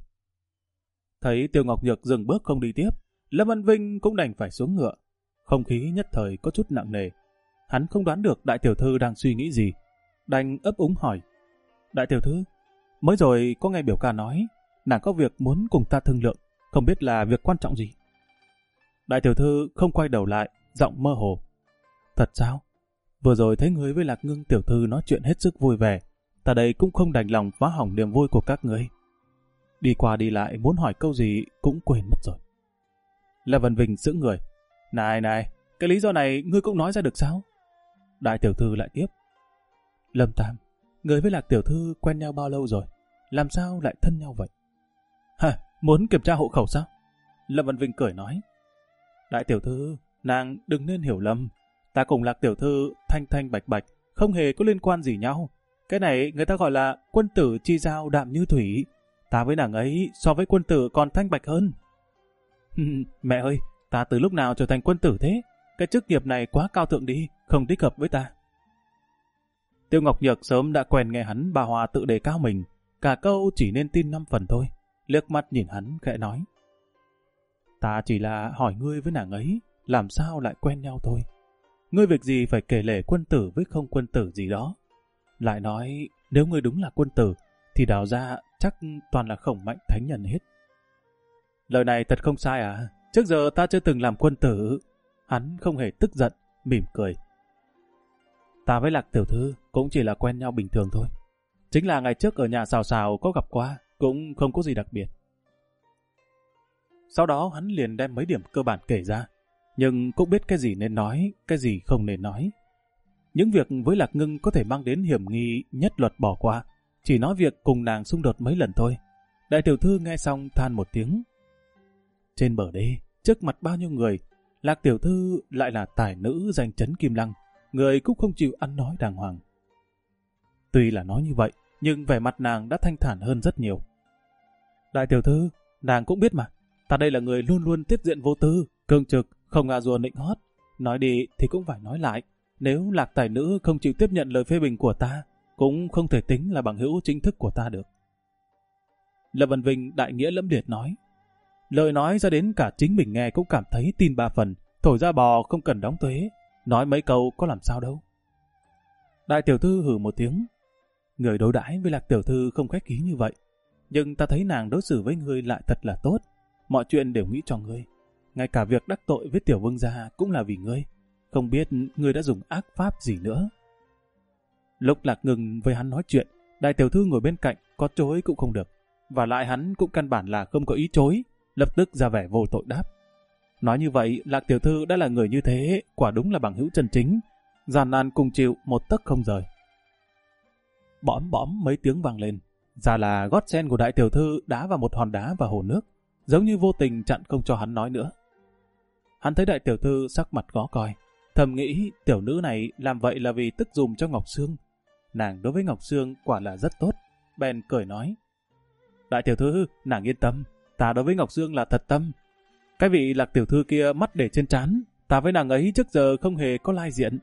[SPEAKER 1] Thấy Tiêu Ngọc Nhược dừng bước không đi tiếp, Lâm Văn Vinh cũng đành phải xuống ngựa. Không khí nhất thời có chút nặng nề. Hắn không đoán được đại tiểu thư đang suy nghĩ gì, đành ấp úng hỏi. Đại tiểu thư, mới rồi có nghe biểu ca nói, nàng có việc muốn cùng ta thương lượng, không biết là việc quan trọng gì. Đại tiểu thư không quay đầu lại, giọng mơ hồ. Thật sao? Vừa rồi thấy ngươi với Lạc Ngưng tiểu thư nói chuyện hết sức vui vẻ, ta đây cũng không đành lòng phá hỏng niềm vui của các ngươi. Đi qua đi lại muốn hỏi câu gì cũng quên mất rồi. Lâm Văn Vinh sững người. Này, cái lý do này ngươi cũng nói ra được sao? Đại tiểu thư lại tiếp. Lâm Tam, ngươi với Lạc tiểu thư quen nhau bao lâu rồi? Làm sao lại thân nhau vậy? Hả, muốn kiểm tra hộ khẩu sao? Lâm Văn Vinh cười nói. Đại tiểu thư, nàng đừng nên hiểu lầm. Ta cùng Lạc tiểu thư thanh thanh bạch bạch, không hề có liên quan gì nhau. Cái này người ta gọi là quân tử chi giao đạm như thủy. Ta với nàng ấy so với quân tử còn thanh bạch hơn. Mẹ ơi, ta từ lúc nào trở thành quân tử thế? cái chức nghiệp này quá cao thượng đi, không thích hợp với ta. Tiêu Ngọc Nhược sớm đã quen nghe hắn bà Hòa tự đề cao mình, cả câu chỉ nên tin 5 phần thôi, liếc mắt nhìn hắn khẽ nói. Ta chỉ là hỏi ngươi với nàng ấy, làm sao lại quen nhau thôi. Ngươi việc gì phải kể lể quân tử với không quân tử gì đó. Lại nói, nếu ngươi đúng là quân tử, thì đào ra chắc toàn là khổng mạnh thánh nhân hết. Lời này thật không sai à, trước giờ ta chưa từng làm quân tử. Hắn không hề tức giận, mỉm cười. Ta với Lạc tiểu thư cũng chỉ là quen nhau bình thường thôi. Chính là ngày trước ở nhà Sào Sào có gặp qua, cũng không có gì đặc biệt. Sau đó hắn liền đem mấy điểm cơ bản kể ra, nhưng cũng biết cái gì nên nói, cái gì không nên nói. Những việc với Lạc Ngưng có thể mang đến hiểm nghi nhất luật bỏ qua, chỉ nói việc cùng nàng xung đột mấy lần thôi. Đại tiểu thư nghe xong than một tiếng. Trên bờ đê, trước mặt bao nhiêu người, Lạc tiểu thư lại là tài nữ danh chấn Kim Lăng, người cũng không chịu ăn nói đàng hoàng. Tuy là nói như vậy, nhưng vẻ mặt nàng đã thanh thản hơn rất nhiều. Đại tiểu thư, nàng cũng biết mà, ta đây là người luôn luôn tiết diện vô tư, cương trực, không ngà rùa nịnh hót. Nói đi thì cũng phải nói lại, nếu Lạc tài nữ không chịu tiếp nhận lời phê bình của ta, cũng không thể tính là bằng hữu chính thức của ta được. Lâm Văn Vinh đại nghĩa lẫm liệt nói. Lời nói ra đến cả chính mình nghe cũng cảm thấy tin 3 phần, thổi ra bò không cần đóng thuế, nói mấy câu có làm sao đâu. Đại tiểu thư hừ một tiếng. Người đối đãi với Lạc tiểu thư không khách khí như vậy, nhưng ta thấy nàng đối xử với ngươi lại thật là tốt, mọi chuyện đều nghĩ cho ngươi. Ngay cả việc đắc tội với tiểu vương gia cũng là vì ngươi, không biết ngươi đã dùng ác pháp gì nữa. Lúc Lạc Ngưng với hắn nói chuyện, đại tiểu thư ngồi bên cạnh, có chối cũng không được, và lại hắn cũng căn bản là không có ý chối, lập tức ra vẻ vô tội đáp. Nói như vậy, Lạc tiểu thư đã là người như thế, quả đúng là bằng hữu chân chính, gian nan cùng chịu một tấc không rời. Bõm bõm mấy tiếng vang lên, ra là gót sen của đại tiểu thư đá vào một hòn đá vào hồ nước, giống như vô tình chặn không cho hắn nói nữa. Hắn thấy đại tiểu thư sắc mặt khó coi, thầm nghĩ tiểu nữ này làm vậy là vì tức giùm cho Ngọc Sương. Nàng đối với Ngọc Sương quả là rất tốt, bèn cười nói. Đại tiểu thư, nàng yên tâm, ta đối với Ngọc Sương là thật tâm. Cái vị Lạc tiểu thư kia mắt để trên trán, ta với nàng ấy trước giờ không hề có lai diện.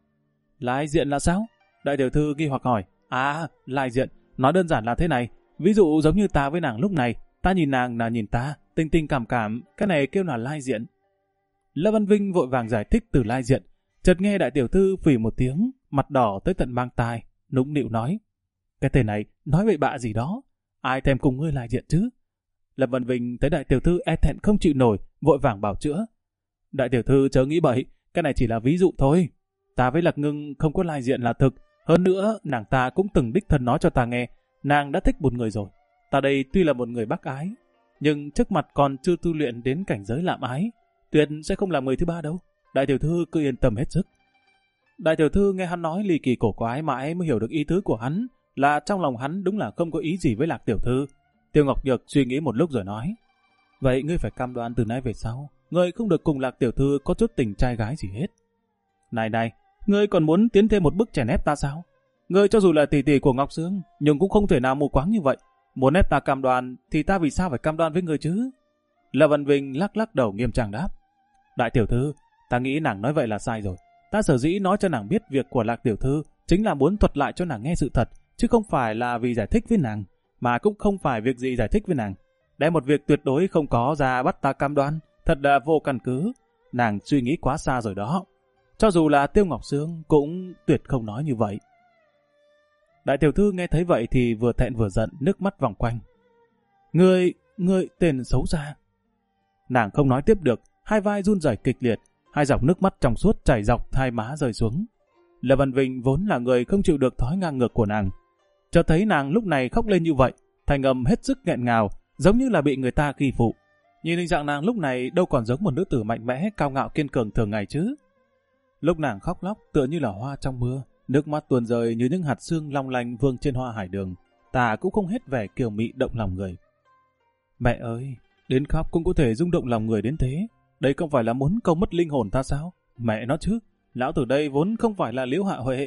[SPEAKER 1] Lai diện là sao? Đại tiểu thư nghi hoặc hỏi. À, lai diện, nói đơn giản là thế này, ví dụ giống như ta với nàng lúc này, ta nhìn nàng là nhìn ta, tình tình cảm cảm, cái này kêu là lai diện. Lâm Văn Vinh vội vàng giải thích từ lai diện, chợt nghe đại tiểu thư phì một tiếng, mặt đỏ tới tận mang tai, nũng nịu nói. Cái tên này nói bậy bạ gì đó, ai thèm cùng ngươi lai diện chứ? Lâm Văn Vinh thấy đại tiểu thư e thẹn không chịu nổi, vội vàng bảo chữa. Đại tiểu thư chớ nghĩ bậy, cái này chỉ là ví dụ thôi. Ta với Lạc Ngưng không có lai diện là thực, hơn nữa nàng ta cũng từng đích thân nói cho ta nghe, nàng đã thích một người rồi. Ta đây tuy là một người bác ái, nhưng trước mặt còn chưa tu luyện đến cảnh giới lạm ái, tuyệt sẽ không làm người thứ ba đâu. Đại tiểu thư cứ yên tâm hết sức. Đại tiểu thư nghe hắn nói ly kỳ cổ quái mãi mới hiểu được ý tứ của hắn, là trong lòng hắn đúng là không có ý gì với Lạc tiểu thư. Tiêu Ngọc Nhược suy nghĩ một lúc rồi nói. Vậy ngươi phải cam đoan từ nay về sau, ngươi không được cùng Lạc tiểu thư có chút tình trai gái gì hết. Này này, ngươi còn muốn tiến thêm một bước chèn ép ta sao? Ngươi cho dù là tỷ tỷ của Ngọc Sương, nhưng cũng không thể nào mù quáng như vậy. Muốn ép ta cam đoan, thì ta vì sao phải cam đoan với ngươi chứ? Lâm Văn Vinh lắc lắc đầu nghiêm trang đáp. Đại tiểu thư, ta nghĩ nàng nói vậy là sai rồi. Ta sở dĩ nói cho nàng biết việc của Lạc tiểu thư, chính là muốn thuật lại cho nàng nghe sự thật, chứ không phải là vì giải thích với nàng, mà cũng không phải việc gì giải thích với nàng. Đem một việc tuyệt đối không có ra bắt ta cam đoan, thật là vô căn cứ. Nàng suy nghĩ quá xa rồi đó. Cho dù là Tiêu Ngọc Sương cũng tuyệt không nói như vậy. Đại tiểu thư nghe thấy vậy thì vừa thẹn vừa giận, nước mắt vòng quanh. Ngươi tên xấu xa. Nàng không nói tiếp được, hai vai run rẩy kịch liệt, hai dòng nước mắt trong suốt chảy dọc hai má rơi xuống. Lâm Văn Vinh vốn là người không chịu được thói ngang ngược của nàng, chợt thấy nàng lúc này khóc lên như vậy, thành âm hết sức nghẹn ngào, giống như là bị người ta kỳ phụ. Nhìn hình dạng nàng lúc này đâu còn giống một nữ tử mạnh mẽ, cao ngạo kiên cường thường ngày chứ. Lúc nàng khóc lóc tựa như là hoa trong mưa, nước mắt tuôn rơi như những hạt sương long lanh vương trên hoa hải đường, ta cũng không hết vẻ kiều mị động lòng người. Mẹ ơi, đến khóc cũng có thể rung động lòng người đến thế, đây không phải là muốn câu mất linh hồn ta sao? Mẹ nó chứ, lão tử đây vốn không phải là Liễu Hạ Huệ.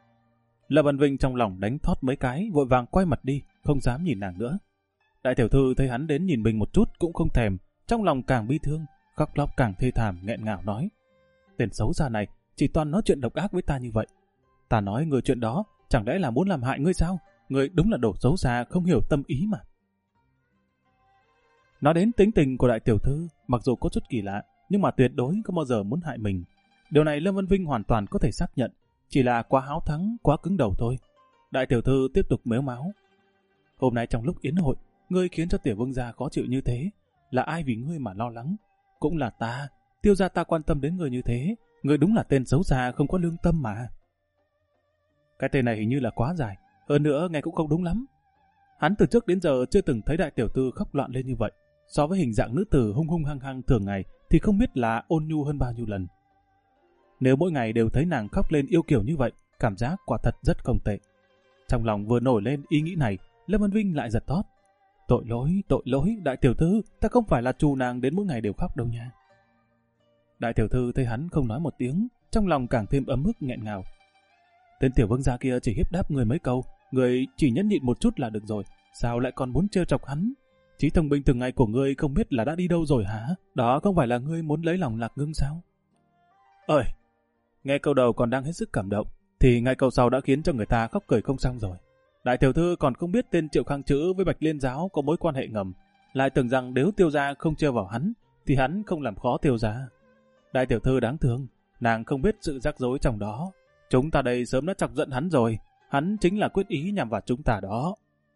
[SPEAKER 1] Lâm Văn Vinh trong lòng đánh thót mấy cái, vội vàng quay mặt đi, không dám nhìn nàng nữa. Đại tiểu thư thấy hắn đến nhìn mình một chút cũng không thèm, trong lòng càng bi thương, khóc lóc càng thê thảm nghẹn ngào nói. tên xấu xa này chỉ toàn nói chuyện độc ác với ta như vậy. Ta nói người chuyện đó, chẳng lẽ là muốn làm hại ngươi sao? Ngươi đúng là đồ xấu xa, không hiểu tâm ý mà. Nói đến tính tình của đại tiểu thư, mặc dù có chút kỳ lạ, nhưng mà tuyệt đối không bao giờ muốn hại mình. Điều này Lâm Vân Vinh hoàn toàn có thể xác nhận, chỉ là quá háo thắng, quá cứng đầu thôi. Đại tiểu thư tiếp tục mếu máo. Hôm nay trong lúc yến hội, ngươi khiến cho tiểu vương gia khó chịu như thế. Là ai vì ngươi mà lo lắng? Cũng là ta. Tiêu gia ta quan tâm đến ngươi như thế. Ngươi đúng là tên xấu xa, không có lương tâm mà. Cái tên này hình như là quá dài. Hơn nữa nghe cũng không đúng lắm. Hắn từ trước đến giờ chưa từng thấy đại tiểu thư khóc loạn lên như vậy. So với hình dạng nữ tử hung hung hăng hăng thường ngày thì không biết là ôn nhu hơn bao nhiêu lần. Nếu mỗi ngày đều thấy nàng khóc lên yêu kiều như vậy, cảm giác quả thật rất không tệ. Trong lòng vừa nổi lên ý nghĩ này, Lâm Vân Vinh lại giật thót. Tội lỗi, đại tiểu thư, ta không phải là trù nàng đến mỗi ngày đều khóc đâu nha. Đại tiểu thư thấy hắn không nói một tiếng, trong lòng càng thêm ấm ức nghẹn ngào. Tên tiểu vương gia kia chỉ hiếp đáp người mấy câu, người chỉ nhẫn nhịn một chút là được rồi, sao lại còn muốn trêu chọc hắn? Trí thông minh thường ngày của ngươi không biết là đã đi đâu rồi hả? Đó không phải là ngươi muốn lấy lòng Lạc Ngưng sao? Ơi, nghe câu đầu còn đang hết sức cảm động, thì ngay câu sau đã khiến cho người ta khóc cười không xong rồi. Đại tiểu thư còn không biết tên Triệu Khang Chữ với Bạch Liên Giáo có mối quan hệ ngầm, lại tưởng rằng nếu Tiêu gia không trêu vào hắn, thì hắn không làm khó Tiêu gia. Đại tiểu thư đáng thương, nàng không biết sự rắc rối trong đó. Chúng ta đây sớm đã chọc giận hắn rồi, hắn chính là quyết ý nhằm vào chúng ta đó.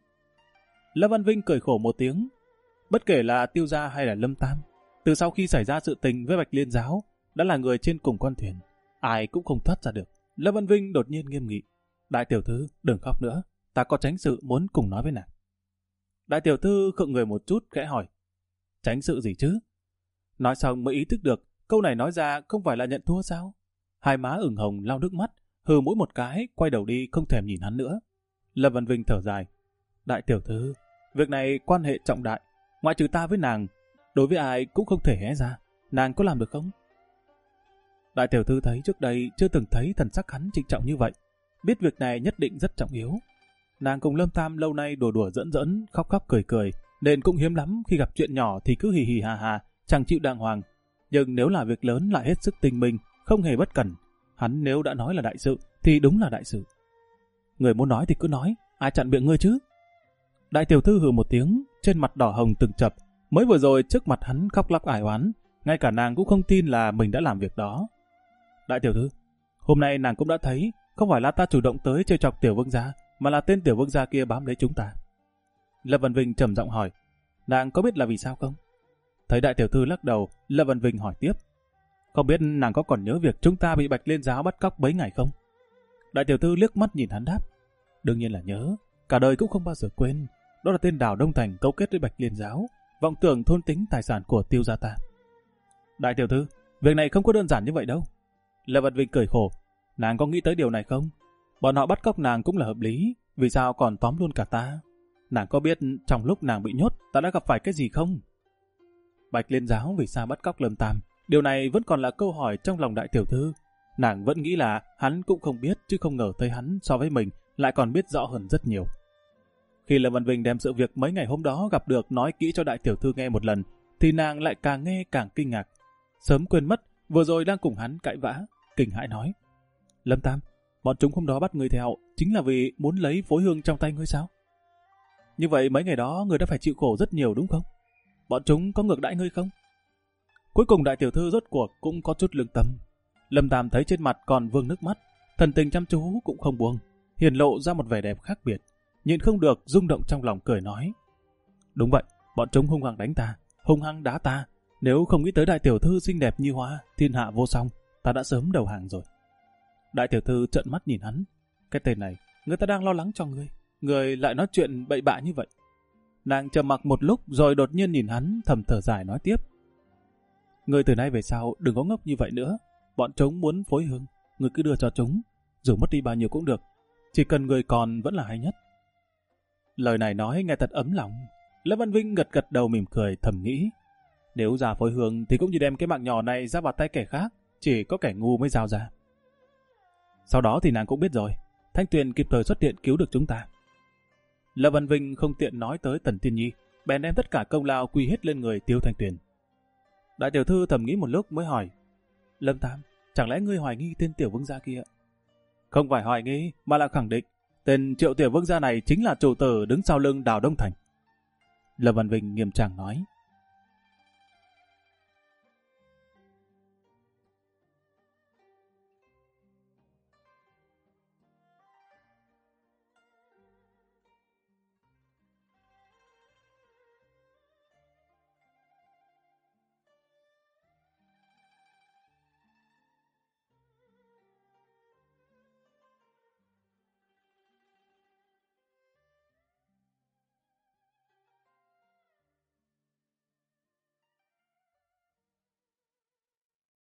[SPEAKER 1] Lâm Văn Vinh cười khổ một tiếng. Bất kể là Tiêu gia hay là Lâm Tam, từ sau khi xảy ra sự tình với Bạch Liên Giáo, đã là người trên cùng con thuyền, ai cũng không thoát ra được. Lâm Văn Vinh đột nhiên nghiêm nghị. Đại tiểu thư, đừng khóc nữa, ta có chánh sự muốn cùng nói với nàng. Đại tiểu thư khựng người một chút khẽ hỏi. Chánh sự gì chứ? Nói xong mới ý thức được, câu này nói ra không phải là nhận thua sao? Hai má ửng hồng lau nước mắt, hừ mũi một cái, quay đầu đi không thèm nhìn hắn nữa. Lâm Văn Vinh thở dài. Đại tiểu thư, việc này quan hệ trọng đại, ngoại trừ ta với nàng, đối với ai cũng không thể hé ra. Nàng có làm được không? Đại tiểu thư thấy trước đây chưa từng thấy thần sắc hắn trịnh trọng như vậy, biết việc này nhất định rất trọng yếu. Nàng cùng Lâm Tam lâu nay đùa đùa giỡn giỡn, khóc khóc cười cười, nên cũng hiếm lắm khi gặp chuyện nhỏ thì cứ hì hì hà hà, chẳng chịu đàng hoàng. Nhưng nếu là việc lớn lại hết sức tinh minh, không hề bất cẩn. Hắn nếu đã nói là đại sự thì đúng là đại sự. Người muốn nói thì cứ nói, ai chặn miệng ngươi chứ? Đại tiểu thư hừ một tiếng, trên mặt đỏ hồng từng chập. Mới vừa rồi trước mặt hắn khóc lóc ải oán, ngay cả nàng cũng không tin là mình đã làm việc đó. Đại tiểu thư, hôm nay nàng cũng đã thấy, không phải là ta chủ động tới trêu chọc tiểu vương gia, mà là tên tiểu vương gia kia bám lấy chúng ta. Lâm Văn Vinh trầm giọng hỏi, nàng có biết là vì sao không? Thấy đại tiểu thư lắc đầu, Lâm Văn Vinh hỏi tiếp, không biết nàng có còn nhớ việc chúng ta bị Bạch Liên Giáo bắt cóc mấy ngày không? Đại tiểu thư liếc mắt nhìn hắn đáp, đương nhiên là nhớ, cả đời cũng không bao giờ quên. Đó là tên Đào Đông Thành cấu kết với Bạch Liên Giáo, vọng tưởng thôn tính tài sản của Tiêu gia ta. Đại tiểu thư, việc này không có đơn giản như vậy đâu. Lâm Văn Vinh cười khổ, nàng có nghĩ tới điều này không? Bọn họ bắt cóc nàng cũng là hợp lý, vì sao còn tóm luôn cả ta? Nàng có biết trong lúc nàng bị nhốt ta đã gặp phải cái gì không? Bạch Liên Giáo vì sao bắt cóc Lâm Tam? Điều này vẫn còn là câu hỏi trong lòng đại tiểu thư. Nàng vẫn nghĩ là hắn cũng không biết, chứ không ngờ thấy hắn so với mình lại còn biết rõ hơn rất nhiều. Khi Lâm Văn Vinh đem sự việc mấy ngày hôm đó gặp được nói kỹ cho đại tiểu thư nghe một lần, thì nàng lại càng nghe càng kinh ngạc. Sớm quên mất, vừa rồi đang cùng hắn cãi vã, kinh hãi nói. Lâm Tam, bọn chúng hôm đó bắt ngươi theo, chính là vì muốn lấy phối hương trong tay ngươi sao? Như vậy mấy ngày đó ngươi đã phải chịu khổ rất nhiều đúng không? Bọn chúng có ngược đãi ngươi không? Cuối cùng đại tiểu thư rốt cuộc cũng có chút lương tâm. Lâm Tam thấy trên mặt còn vương nước mắt, thần tình chăm chú cũng không buông, hiển lộ ra một vẻ đẹp khác biệt. Nhìn không được, rung động trong lòng cười nói. Đúng vậy, bọn chúng hung hăng đánh ta, hung hăng đá ta. Nếu không nghĩ tới đại tiểu thư xinh đẹp như hoa, thiên hạ vô song, ta đã sớm đầu hàng rồi. Đại tiểu thư trợn mắt nhìn hắn. Cái tên này, người ta đang lo lắng cho ngươi, người lại nói chuyện bậy bạ như vậy. Nàng trầm mặc một lúc rồi đột nhiên nhìn hắn, thầm thở dài nói tiếp. Ngươi từ nay về sau đừng có ngốc như vậy nữa. Bọn chúng muốn phối hương, ngươi cứ đưa cho chúng, dù mất đi bao nhiêu cũng được, chỉ cần người còn vẫn là hay nhất. Lời này nói nghe thật ấm lòng. Lâm Văn Vinh gật gật đầu mỉm cười thầm nghĩ, nếu ra phối hương thì cũng như đem cái mạng nhỏ này ra vào tay kẻ khác, chỉ có kẻ ngu mới giao ra. Sau đó thì nàng cũng biết rồi, Thanh Tuyền kịp thời xuất hiện cứu được chúng ta. Lâm Văn Vinh không tiện nói tới Tần Tiên Nhi, bèn đem tất cả công lao quy hết lên người Tiêu Thanh Tuyền. Đại tiểu thư thầm nghĩ một lúc mới hỏi, Lâm Tam, Chẳng lẽ ngươi hoài nghi tên tiểu vương gia kia? Không phải hoài nghi, mà là khẳng định. Tên Triệu tiểu vương gia này chính là chủ tử đứng sau lưng Đào Đông Thành. Lâm Văn Vinh nghiêm trang nói.